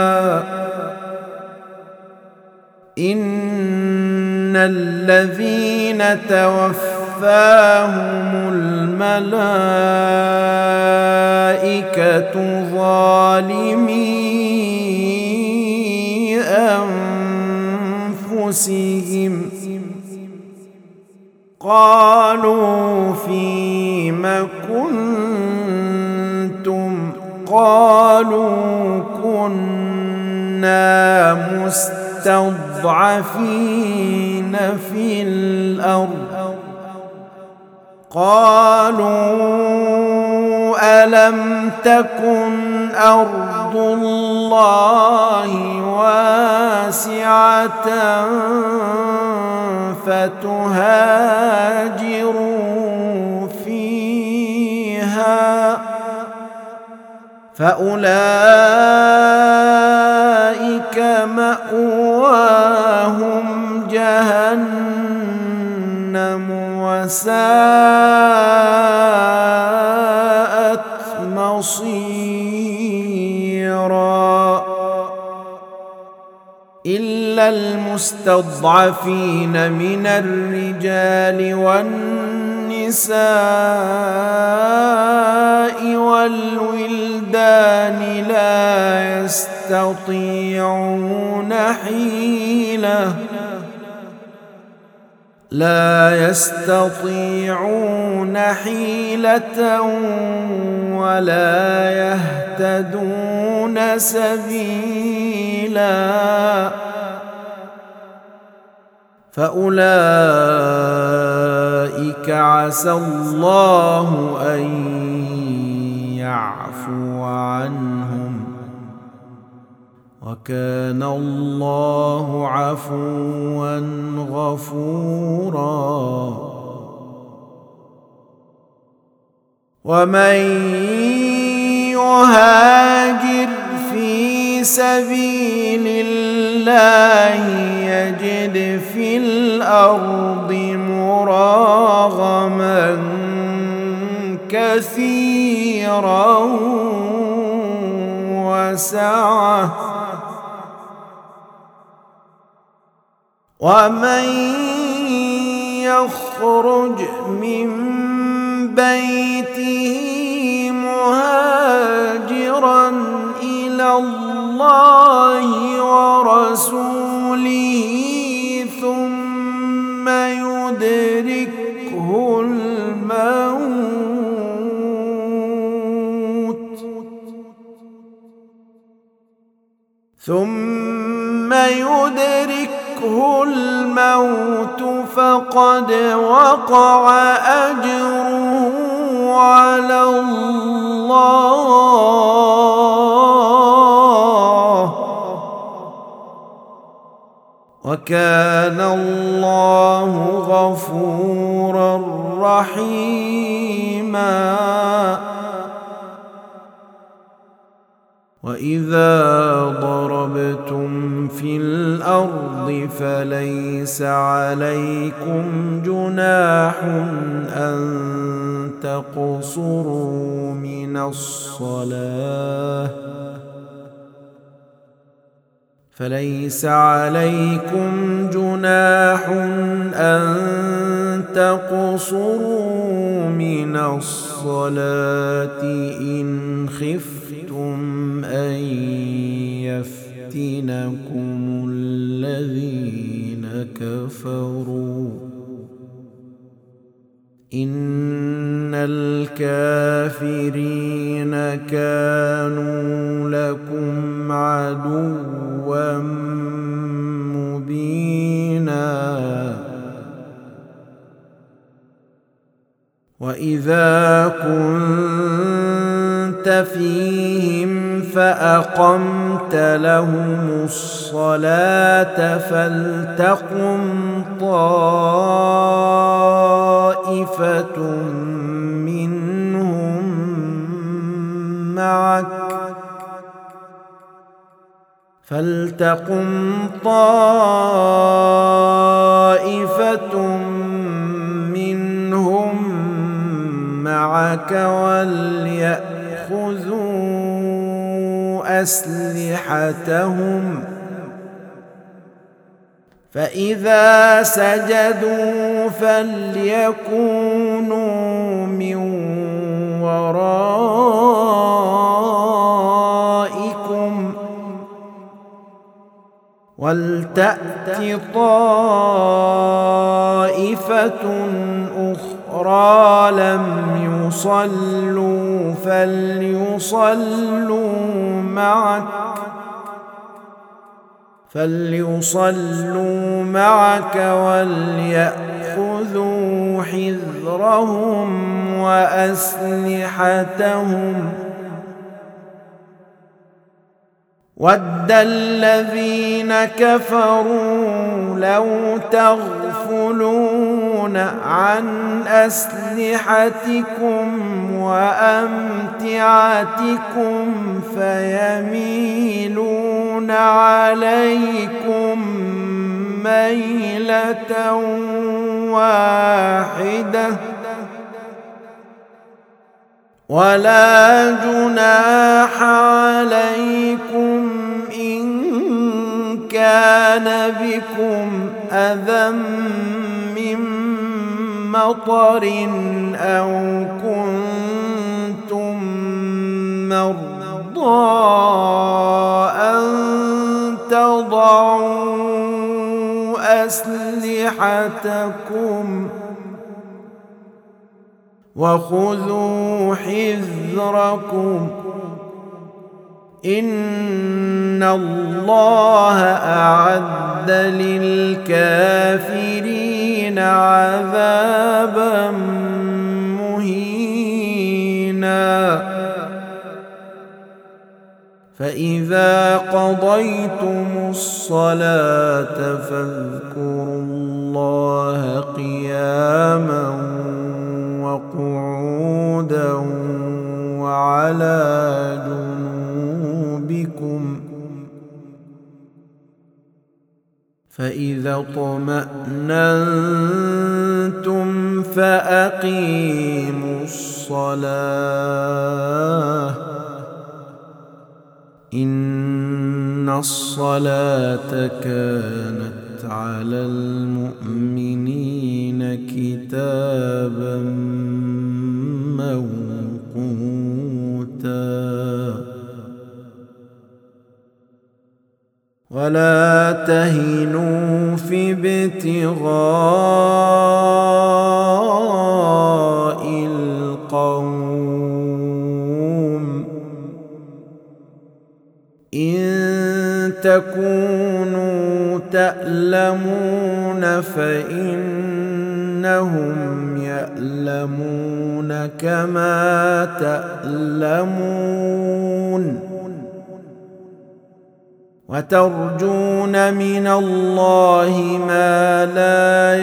إن الذين توفاهم الملائكة ظالمي أنفسهم قالوا فيم كنتم؟ قالوا كنا مستضعفين في الأرض. قالوا ألم تكن أرض الله واسعة فتهاجروا فيها، فأولئك مأواهم جهنم وساءت مصيرا. إلا المستضعفين من الرجال والنساء والولدان لا يستطيعون حيلة لا يستطيعون حيلة ولا يهتدون سبيلا، فأولئك عسى الله أن يعفو عنهم، وكان الله عفوا غفورا. ومن يهاجر في سبيل الله يجد في الأرض مراغما كثيرا وسعة، ومن يخرج من بيته مهاجرا إلى الله ورسوله ثم يدركه الموت ثم يدركه الموت فقد وقع أجره على الله، وكان الله غفورا رحيما. وإذا ضربتم في الأرض فليس عليكم جناح أن تقصروا من الصلاة، فليس عليكم جناح أن تقصروا من الصلاة إن خفتم أن يفتنكم الذين كفروا إن الكافرين كانوا لكم عدوا مبينا وإذا كنت فيهم فأقمت لهم الصلاة فلتقم طائفة منهم معك فلتقم طائفة منهم معك وليأخذوا أسلحتهم فإذا سجدوا فليكونوا من ورائكم ولتأت طائفة أخرى لم يصلوا فليصلوا معك فليصلوا معك وليأخذوا حذرهم وأسلحتهم ود الذين كفروا لو تغفلون عن أسلحتكم وأمتعتكم فيميلون عليكم ميلة واحدة ولا جناح عليكم إن كان بكم أذى من مطر أو كنتم مرضى أن تضعوا أسلحتكم وخذوا حذركم إن الله أعد للكافرين عذابا مهينا فإذا قضيتم الصلاة فاذكروا الله قياما وقعودا وعلى جنوبكم فإذا اطمأننتم فأقيموا الصلاة إن الصلاة كانت على المؤمنين كتابا موقوتا ولا تهنوا في ابتغاء القوم إن تكونوا تألمون فإنهم يألمون كما تألمون وترجون من الله ما لا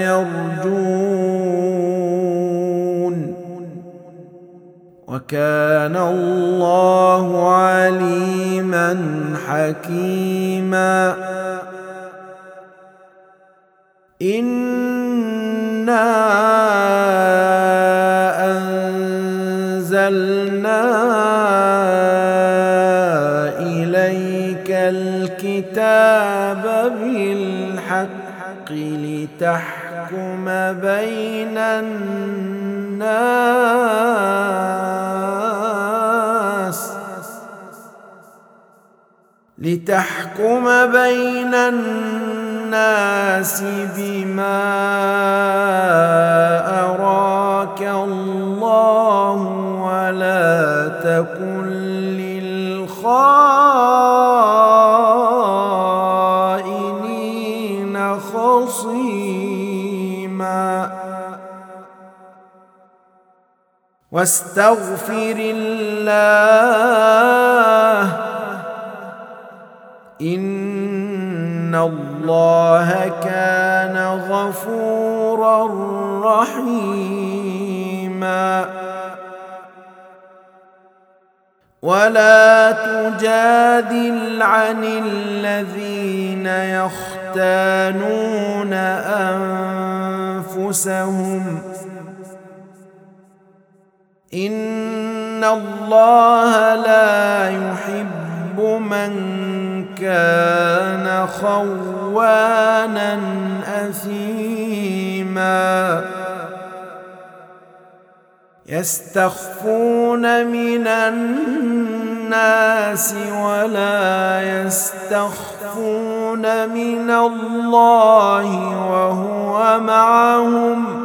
يرجون وكان الله عليما حكيما إنا أنزلنا إليك الكتاب بالحق لتحكم بين الناس لتحكم بين الناس بما أراك الله ولا تكن للخائنين خصيما واستغفر الله إن الله كان غفورا رحيما ولا تجادل عن الذين يختانون أنفسهم إن الله لا يحب من كان خوانا أثيما يستخفون من الناس ولا يستخفون من الله وهو معهم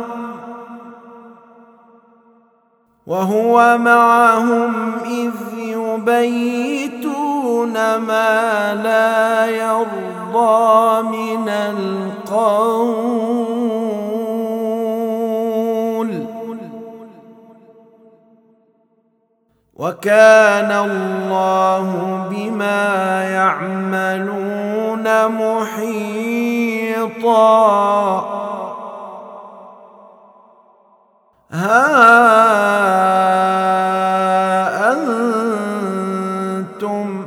وهو معهم إذ يبيتون ما لا يرضى من القول وكان الله بما يعملون محيطا ها أنتم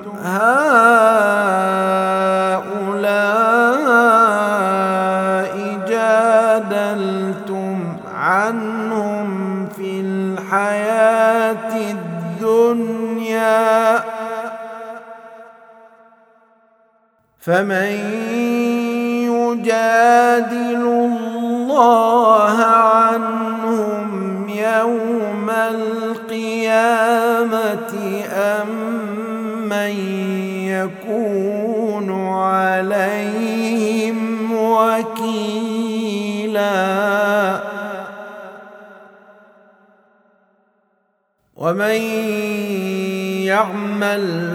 هؤلاء جادلتم عنهم في الحياة الدنيا فمن يجادل الله عنهم يوم القيامة أم من يكون عليهم وكيلا ومن يعمل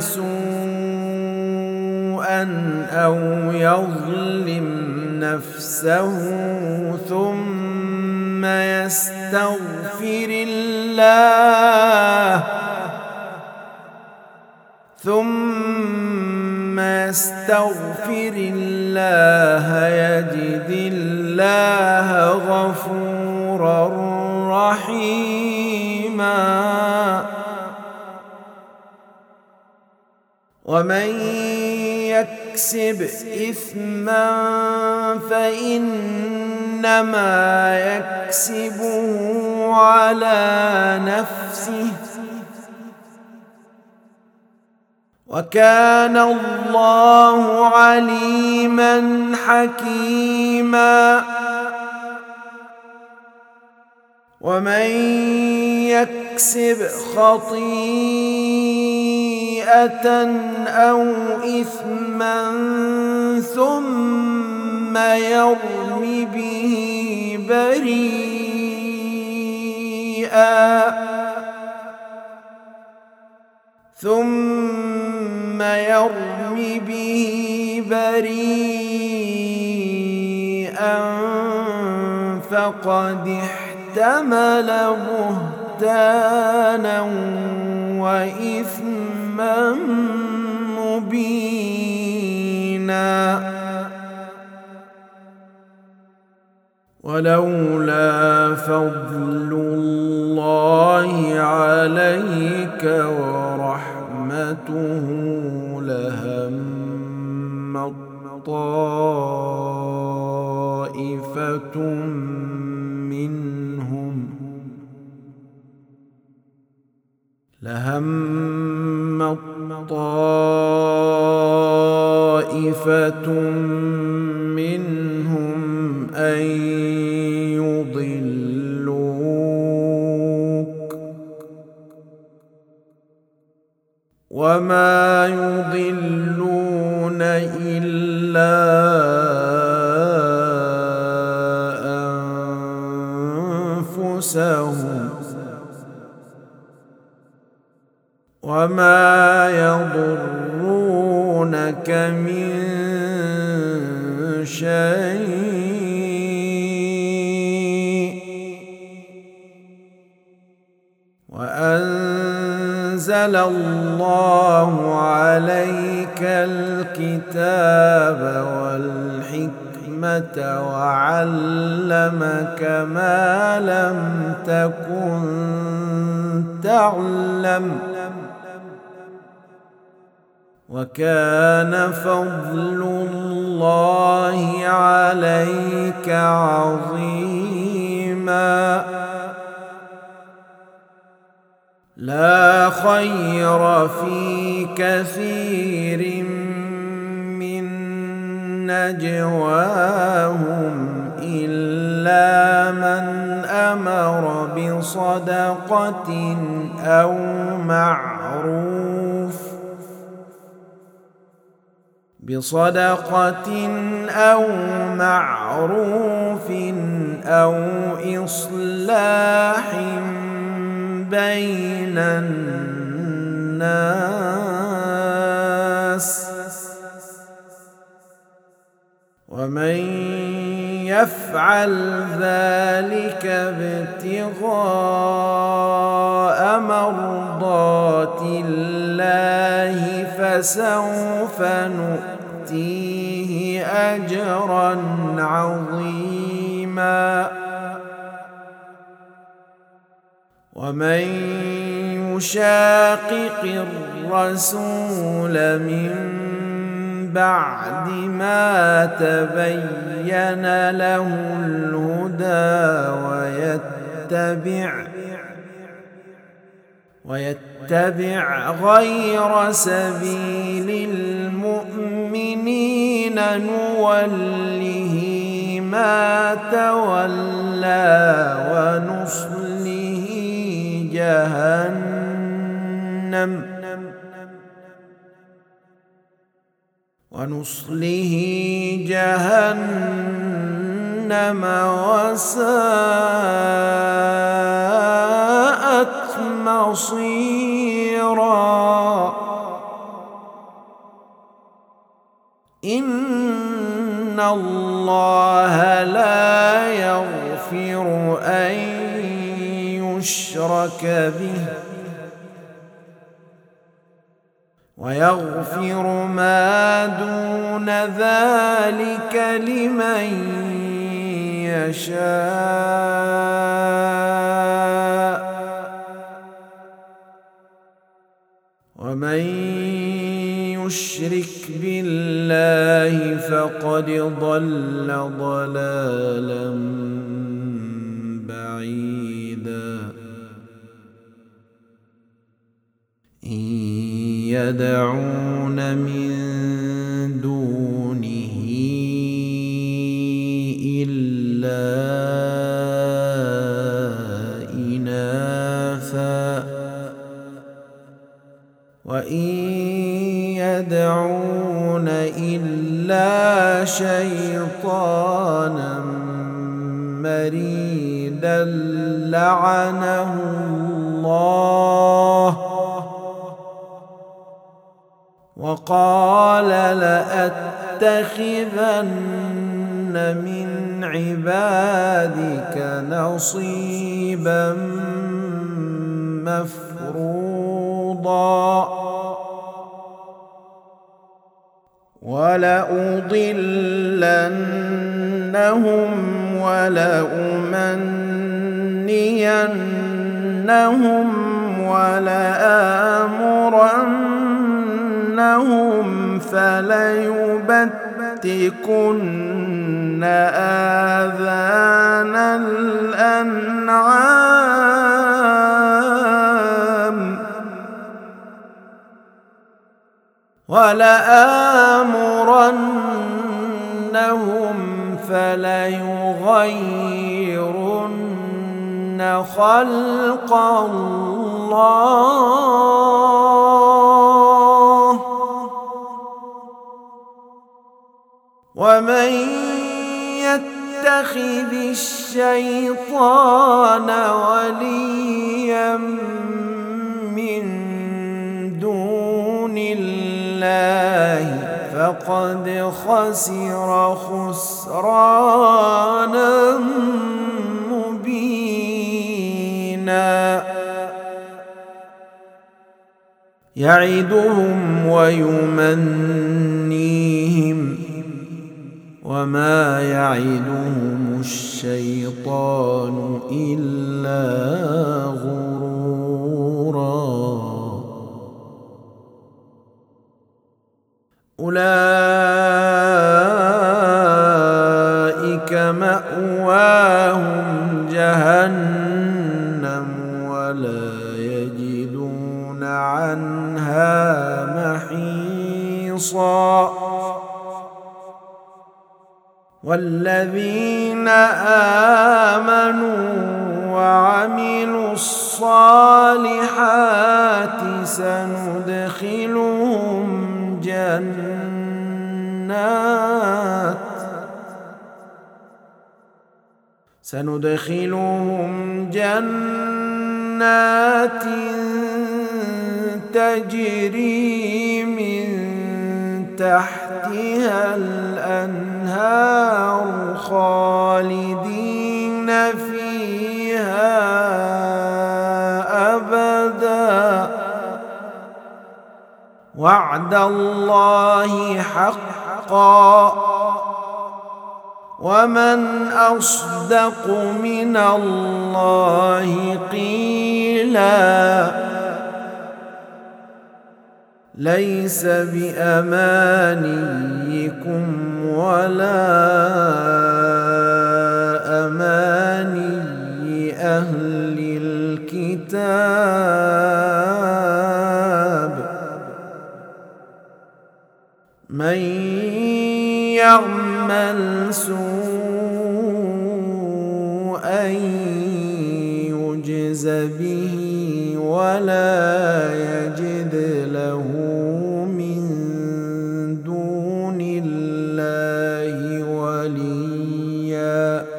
سوءا أو يظلم نفسه ثم يستغفر الله ثم يستغفر الله يجد الله غفورا رحيما ومن يكسب إثما فإنما يكسبه على نفسه وكان الله عليما حكيما ومن يكسب خطيئة أو إثما ثم يرم به بريئا ثم يرم به بريئا فقد احتمل بهتانا وإثما مبينا ولولا فضل الله عليك ورحمته لهم طائفة منهم لهم طائفة منهم وما يضلون إلا أنفسهم وما يضرونك من شيء وأنزل الله عليك الكتاب والحكمة وعلمك ما لم تكن تعلم وكان فضل الله عليك عظيما لا خير في كثير من نجواهم إلا من أمر بصدقة أو معروف بصدقة أو معروف أو إصلاح بين الناس ومن يفعل ذلك ابتغاء مرضات الله فسوف نؤتيه أجرا عظيما ومن يشاقق الرسول من بعد ما تبين له الهدى ويتبع ويتبع غير سبيل المؤمنين نوله ما تولى ونصله جهنم ونصله جهنم وساءت مصيرا إن الله لا يغفر أن يشرك به ويغفر ما دون ذلك لمن يشاء ومن يشرك بالله فقد ضل ضلالا بعيدا إن يدعون من دونه إلا إناثا وإن يدعون إلا شيطانا مريدا لعنه الله وقال لأتخذن من عبادك نصيبا مفروضا ولأضلنهم ولأمنينهم ولآمرنهم فليبتكن آذان الأنعام ولآمرنهم فليغيرن خلق الله ومن يتخذ الشيطان وليا من دون الله فقد خسر خسرانا مبينا يعدهم ويمنيهم وما يعدهم الشيطان إلا غرورا أولئك مأواهم جهنم ولا يجدون عنها محيصا والذين آمنوا وعملوا الصالحات سندخلهم جنات سندخلهم جنات تجري من تحتها الأنهار خالدين فيها أبدا وعد الله حقا ومن أصدق من الله قيلا ليس بأمانيكم ولا أماني أهل الكتاب من يعمل سوءا يجز به ولا يجد له من دون الله وليا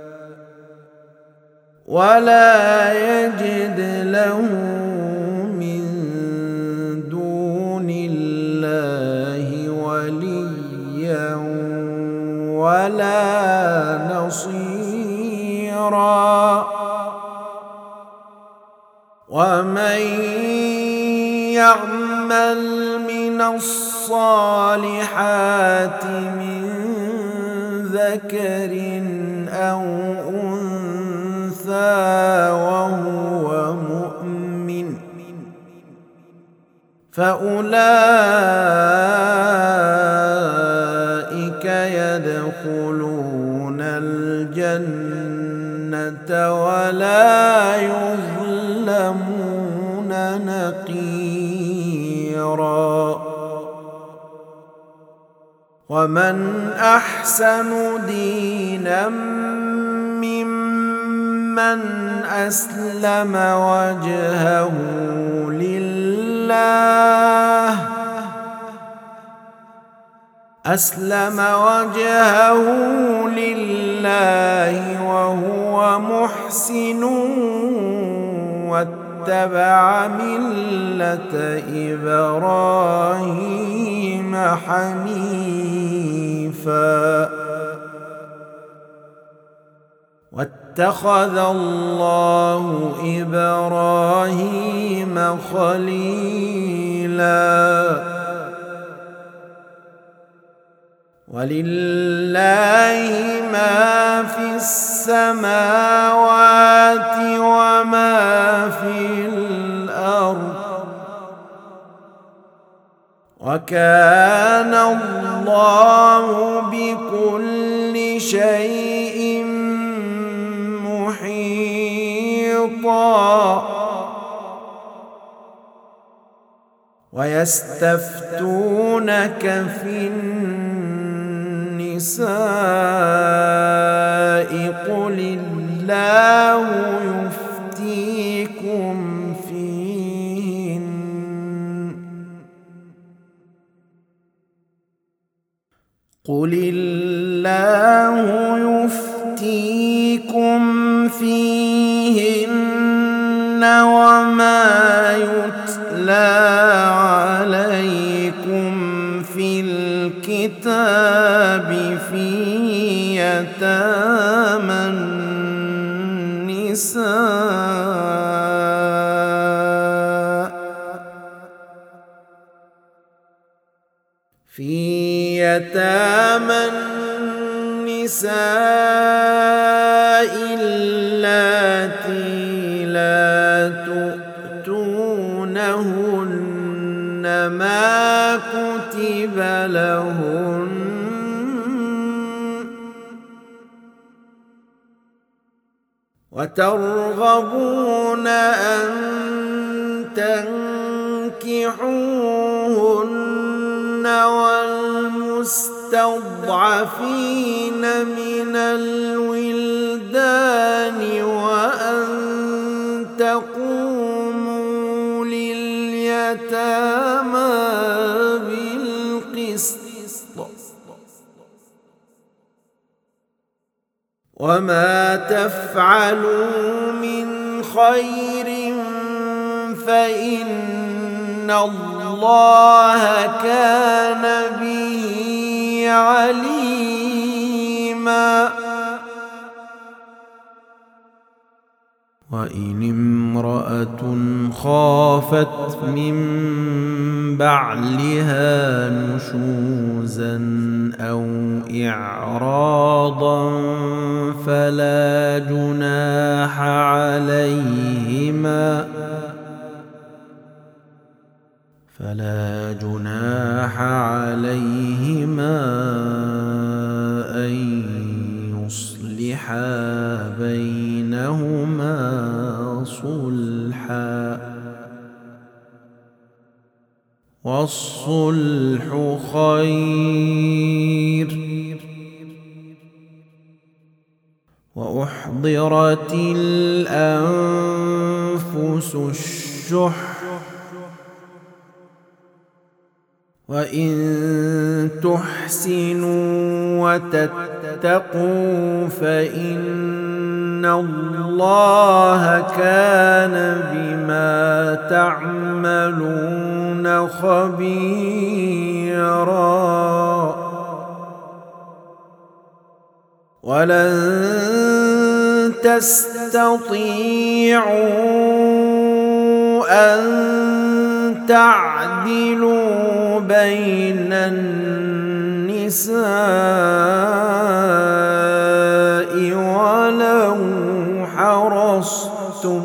ولا يجد له من دون الله وليا ولا نصيرا ومن يعمل من الصالحات من ذكر أو أنثى وهو مؤمن فأولئك يدخلون الجنة ولا يظلمون نقيرا ومن أحسن دينا ممن أسلم وجهه لله أسلم وجهه لله وهو محسن واتبع ملة إبراهيم حنيفا واتخذ الله إبراهيم خليلا ولله ما في السماوات وما في الأرض وكان الله بكل شيء محيطا ويستفتونك في النساء قل الله يفتيكم فيهن قل يتامى النساء في يتامى النساء اللاتي لا تؤتونهن ما كتب لهن وترغبون أن تنكحوهن والمستضعفين من الولدان وأن تقوموا لليتامى بالقسط وما تفعلوا من خير فإن الله كان به عليما وإن امرأة خافت من بعلها نشوزا أو إعراضا فلا جناح عليهما فلا جناح عليهما أن يصلحا بينهما صلحا والصلح خير وأحضرت الأنفس الشح وإن تحسنوا وتتقوا فإن الله كان بما تعملون خبيرا ولن تستطيعوا أن تعدلوا بين النساء ولو حرصتم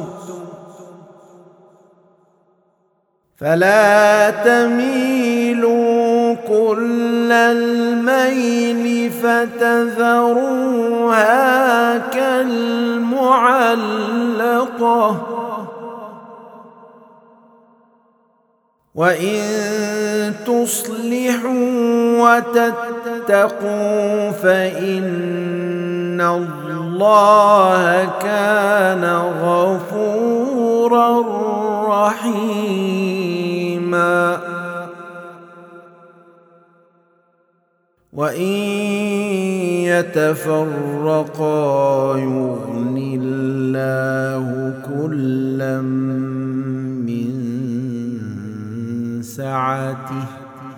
فلا تميلوا كل الميل فتذروها كالمعلقة وإن تصلحوا وتتقوا فإن الله كان غفورا رحيما وإن يتفرقا يغن الله كلا من سعته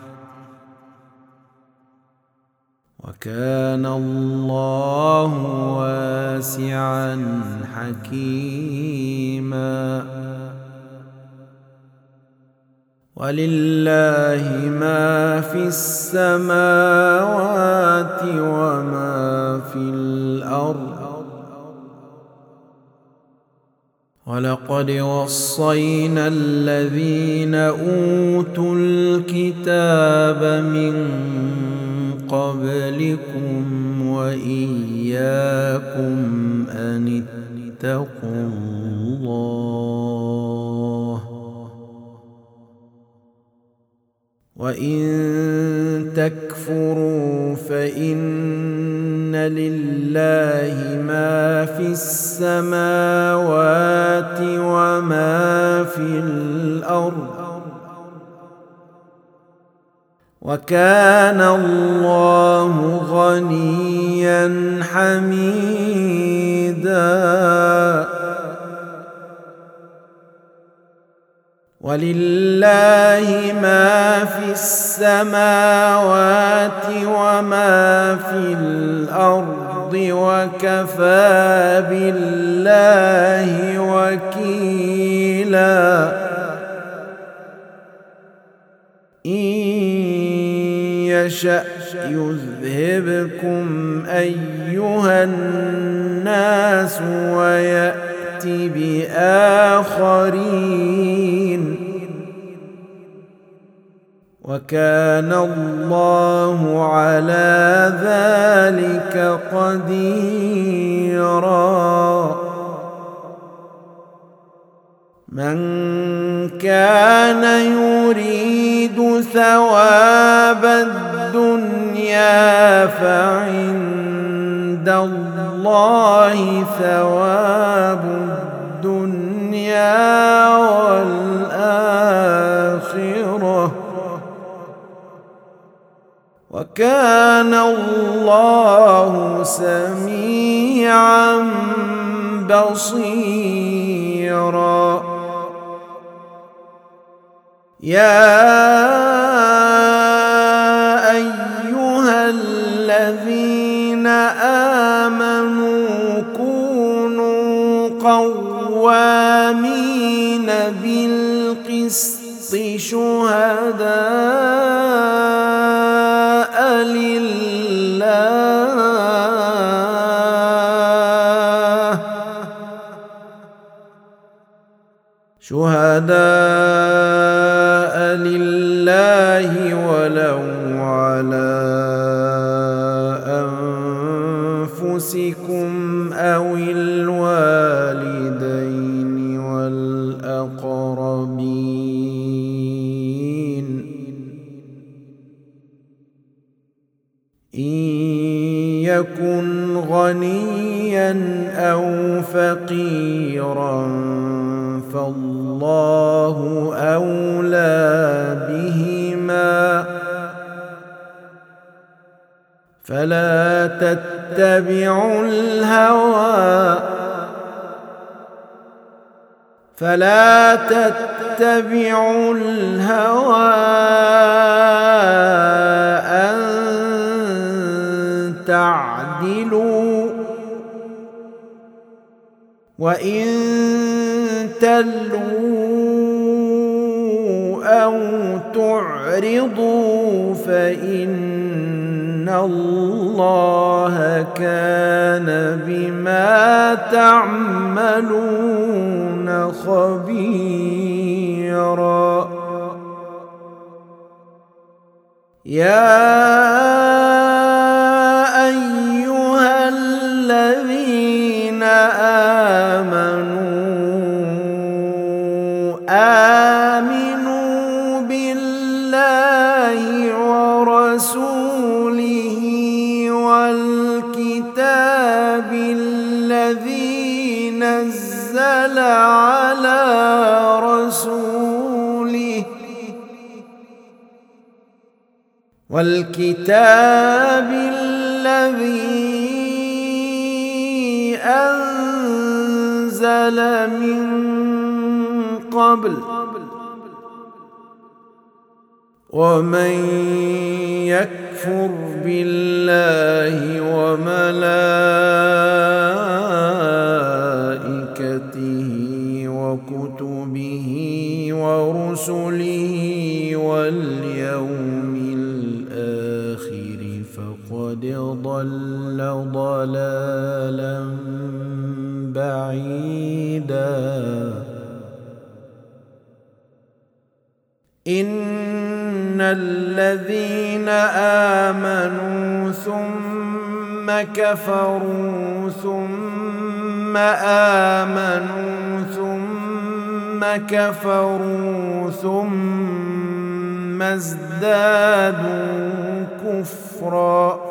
وكان الله واسعا حكيما ولله ما في السماوات وما في الأرض ولقد وصينا الذين أوتوا الكتاب من قبلكم وإياكم أن اتقوا الله وإن تكفروا فإن لله ما في السماوات وما في الأرض وكان الله غنيا حميدا ولله ما في السماوات وما في الأرض الأرض وكفى بالله وكيلا إن يشأ يذهبكم أيها الناس ويأت بآخرين وكان الله على ذلك قديرا من كان يريد ثواب الدنيا فعند الله ثواب الدنيا والآخرة وكان الله سميعا بصيرا يا أيها الذين آمنوا كونوا قوامين بالقسط شهداء لله شهداء لله ولو على أنفسكم أو الوالدين والأقربين إن يكن غنيا أو فقيرا فالله أولى بهما فلا تتبعوا الهوى فلا تتبعوا الهوى أن تعدلوا وإن تلووا أو تعرضوا فإن الله كان بما تعملون خبيرا يا أيها الذين آمنوا آمنوا بالله ورسوله والكتاب الذي نزل على رسوله والكتاب الذي أنزل من قبل ومن يكفر بالله وملائكته وكتبه ورسله واليوم الآخر فقد ضل ضلالا بعيدا إن الذين آمنوا ثم كفروا ثم آمنوا ثم كفروا ثم ازدادوا كفرا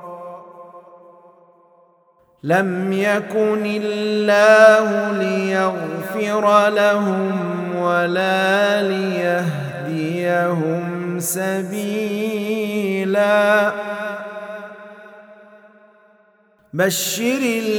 لم يكن الله ليغفر لهم ولا ليهديهم سبيلا بشر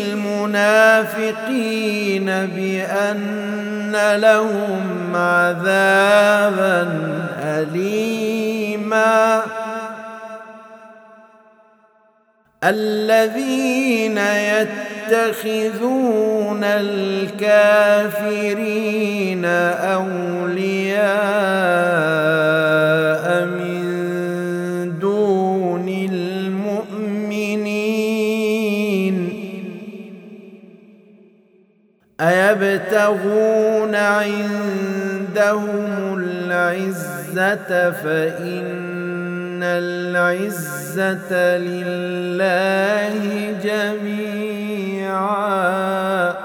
المنافقين بأن لهم عذابا أليما الذين يتخذون الكافرين أولياء من دون المؤمنين أيبتغون عندهم العزة فإن العزة لله جميعا.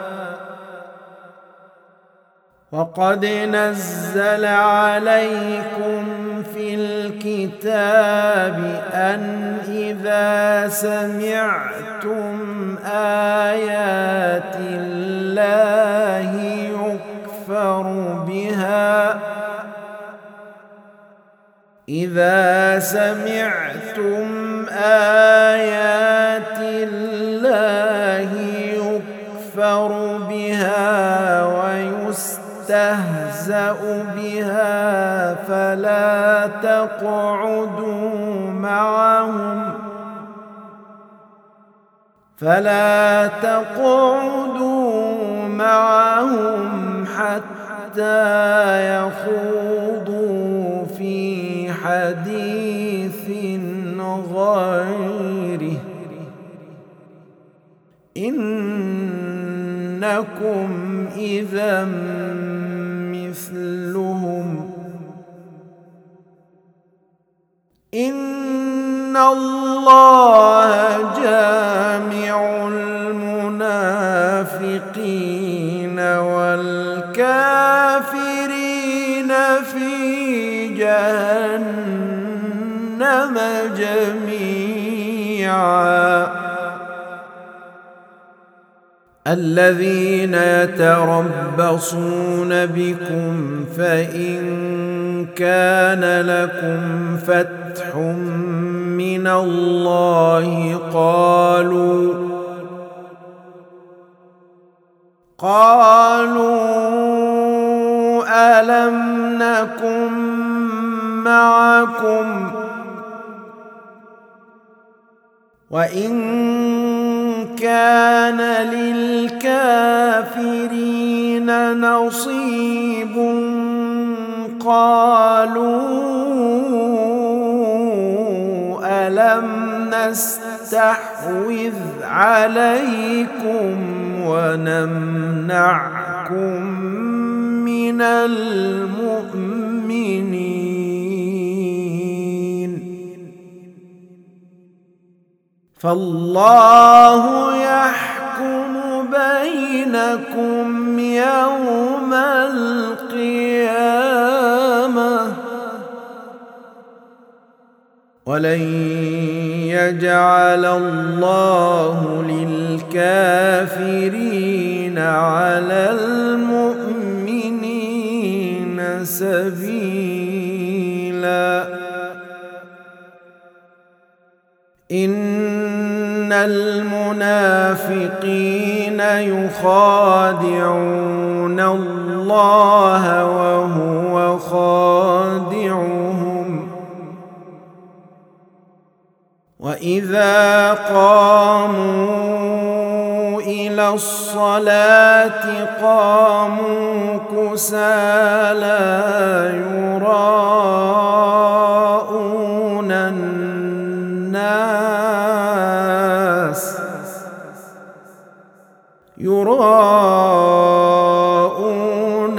وقد نزل عليكم في الكتاب أن إذا سمعتم آيات الله يكفر بها إذا سمعتم آيات الله يكفر بها ويستهزأ بها فلا تقعدوا معهم فلا تقعدوا معهم حتى يخوضوا في حديث غيره إنكم إذا مثلهم إن الله جامع المنافقين والكافرين في جهنم جميعا. الذين يتربصون بكم فإن كان لكم فتح من الله قالوا قالوا ألم نكن معكم وإن كان للكافرين نصيب قالوا ألم نستحوذ عليكم ونمنعكم من المؤمنين فالله يحكم بينكم يوم القيامة ولن يجعل الله للكافرين على المؤمنين سبيلا. إن المنافقين يخادعون الله وهو خادعهم وإذا قاموا إلى الصلاة قاموا كسالى يراءون الناس يراءون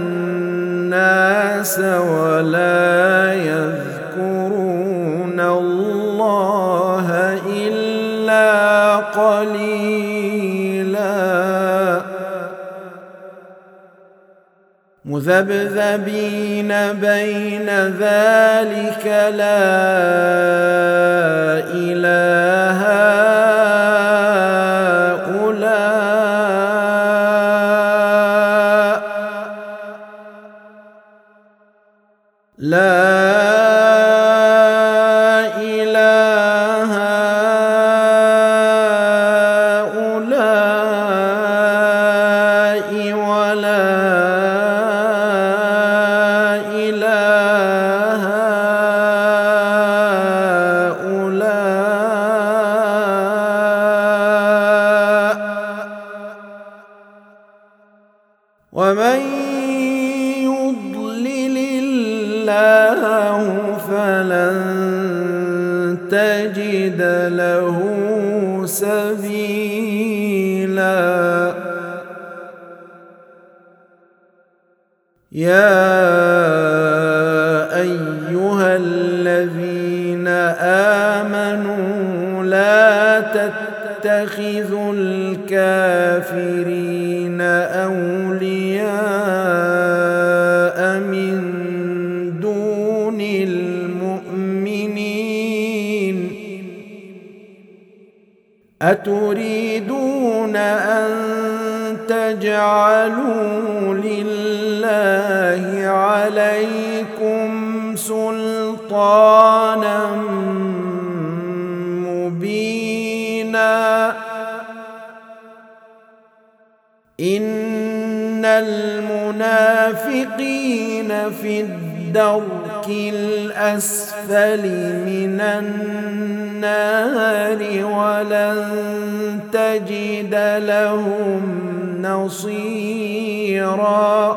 الناس ولا يذكرون الله إلا قليلا مذبذبين بين ذلك لا إله هؤلاء لا إله هؤلاء ولا إله هؤلاء ومن يضلل الله فلن تجد له سبيلا. يا أيها الذين آمنوا لا تتخذوا الكافرين أولياء من دون المؤمنين. أتريدون أن تجعلوا لله عليكم سلطانا مبينا. إن المنافقين في الدرك الأسفل من النار ولن تجد لهم نصيرا.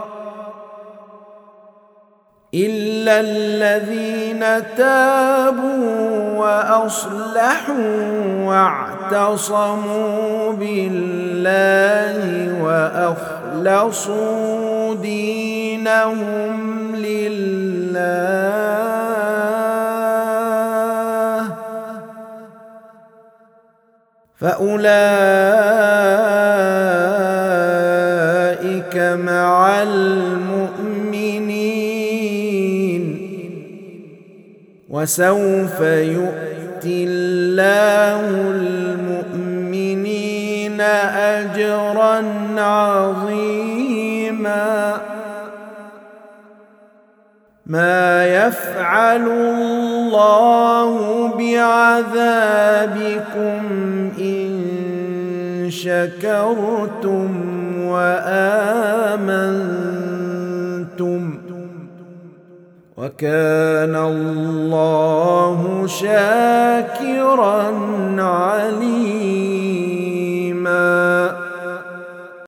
إلا الذين تابوا وأصلحوا واعتصموا بالله وأخلصوا دينهم لله فأولئك مع المؤمنين. وسوف يؤتي الله المؤمنين أجرا عظيما. ما يفعل الله بعذابكم إن شكرتم وآمنتم وكان الله شاكرا عليما.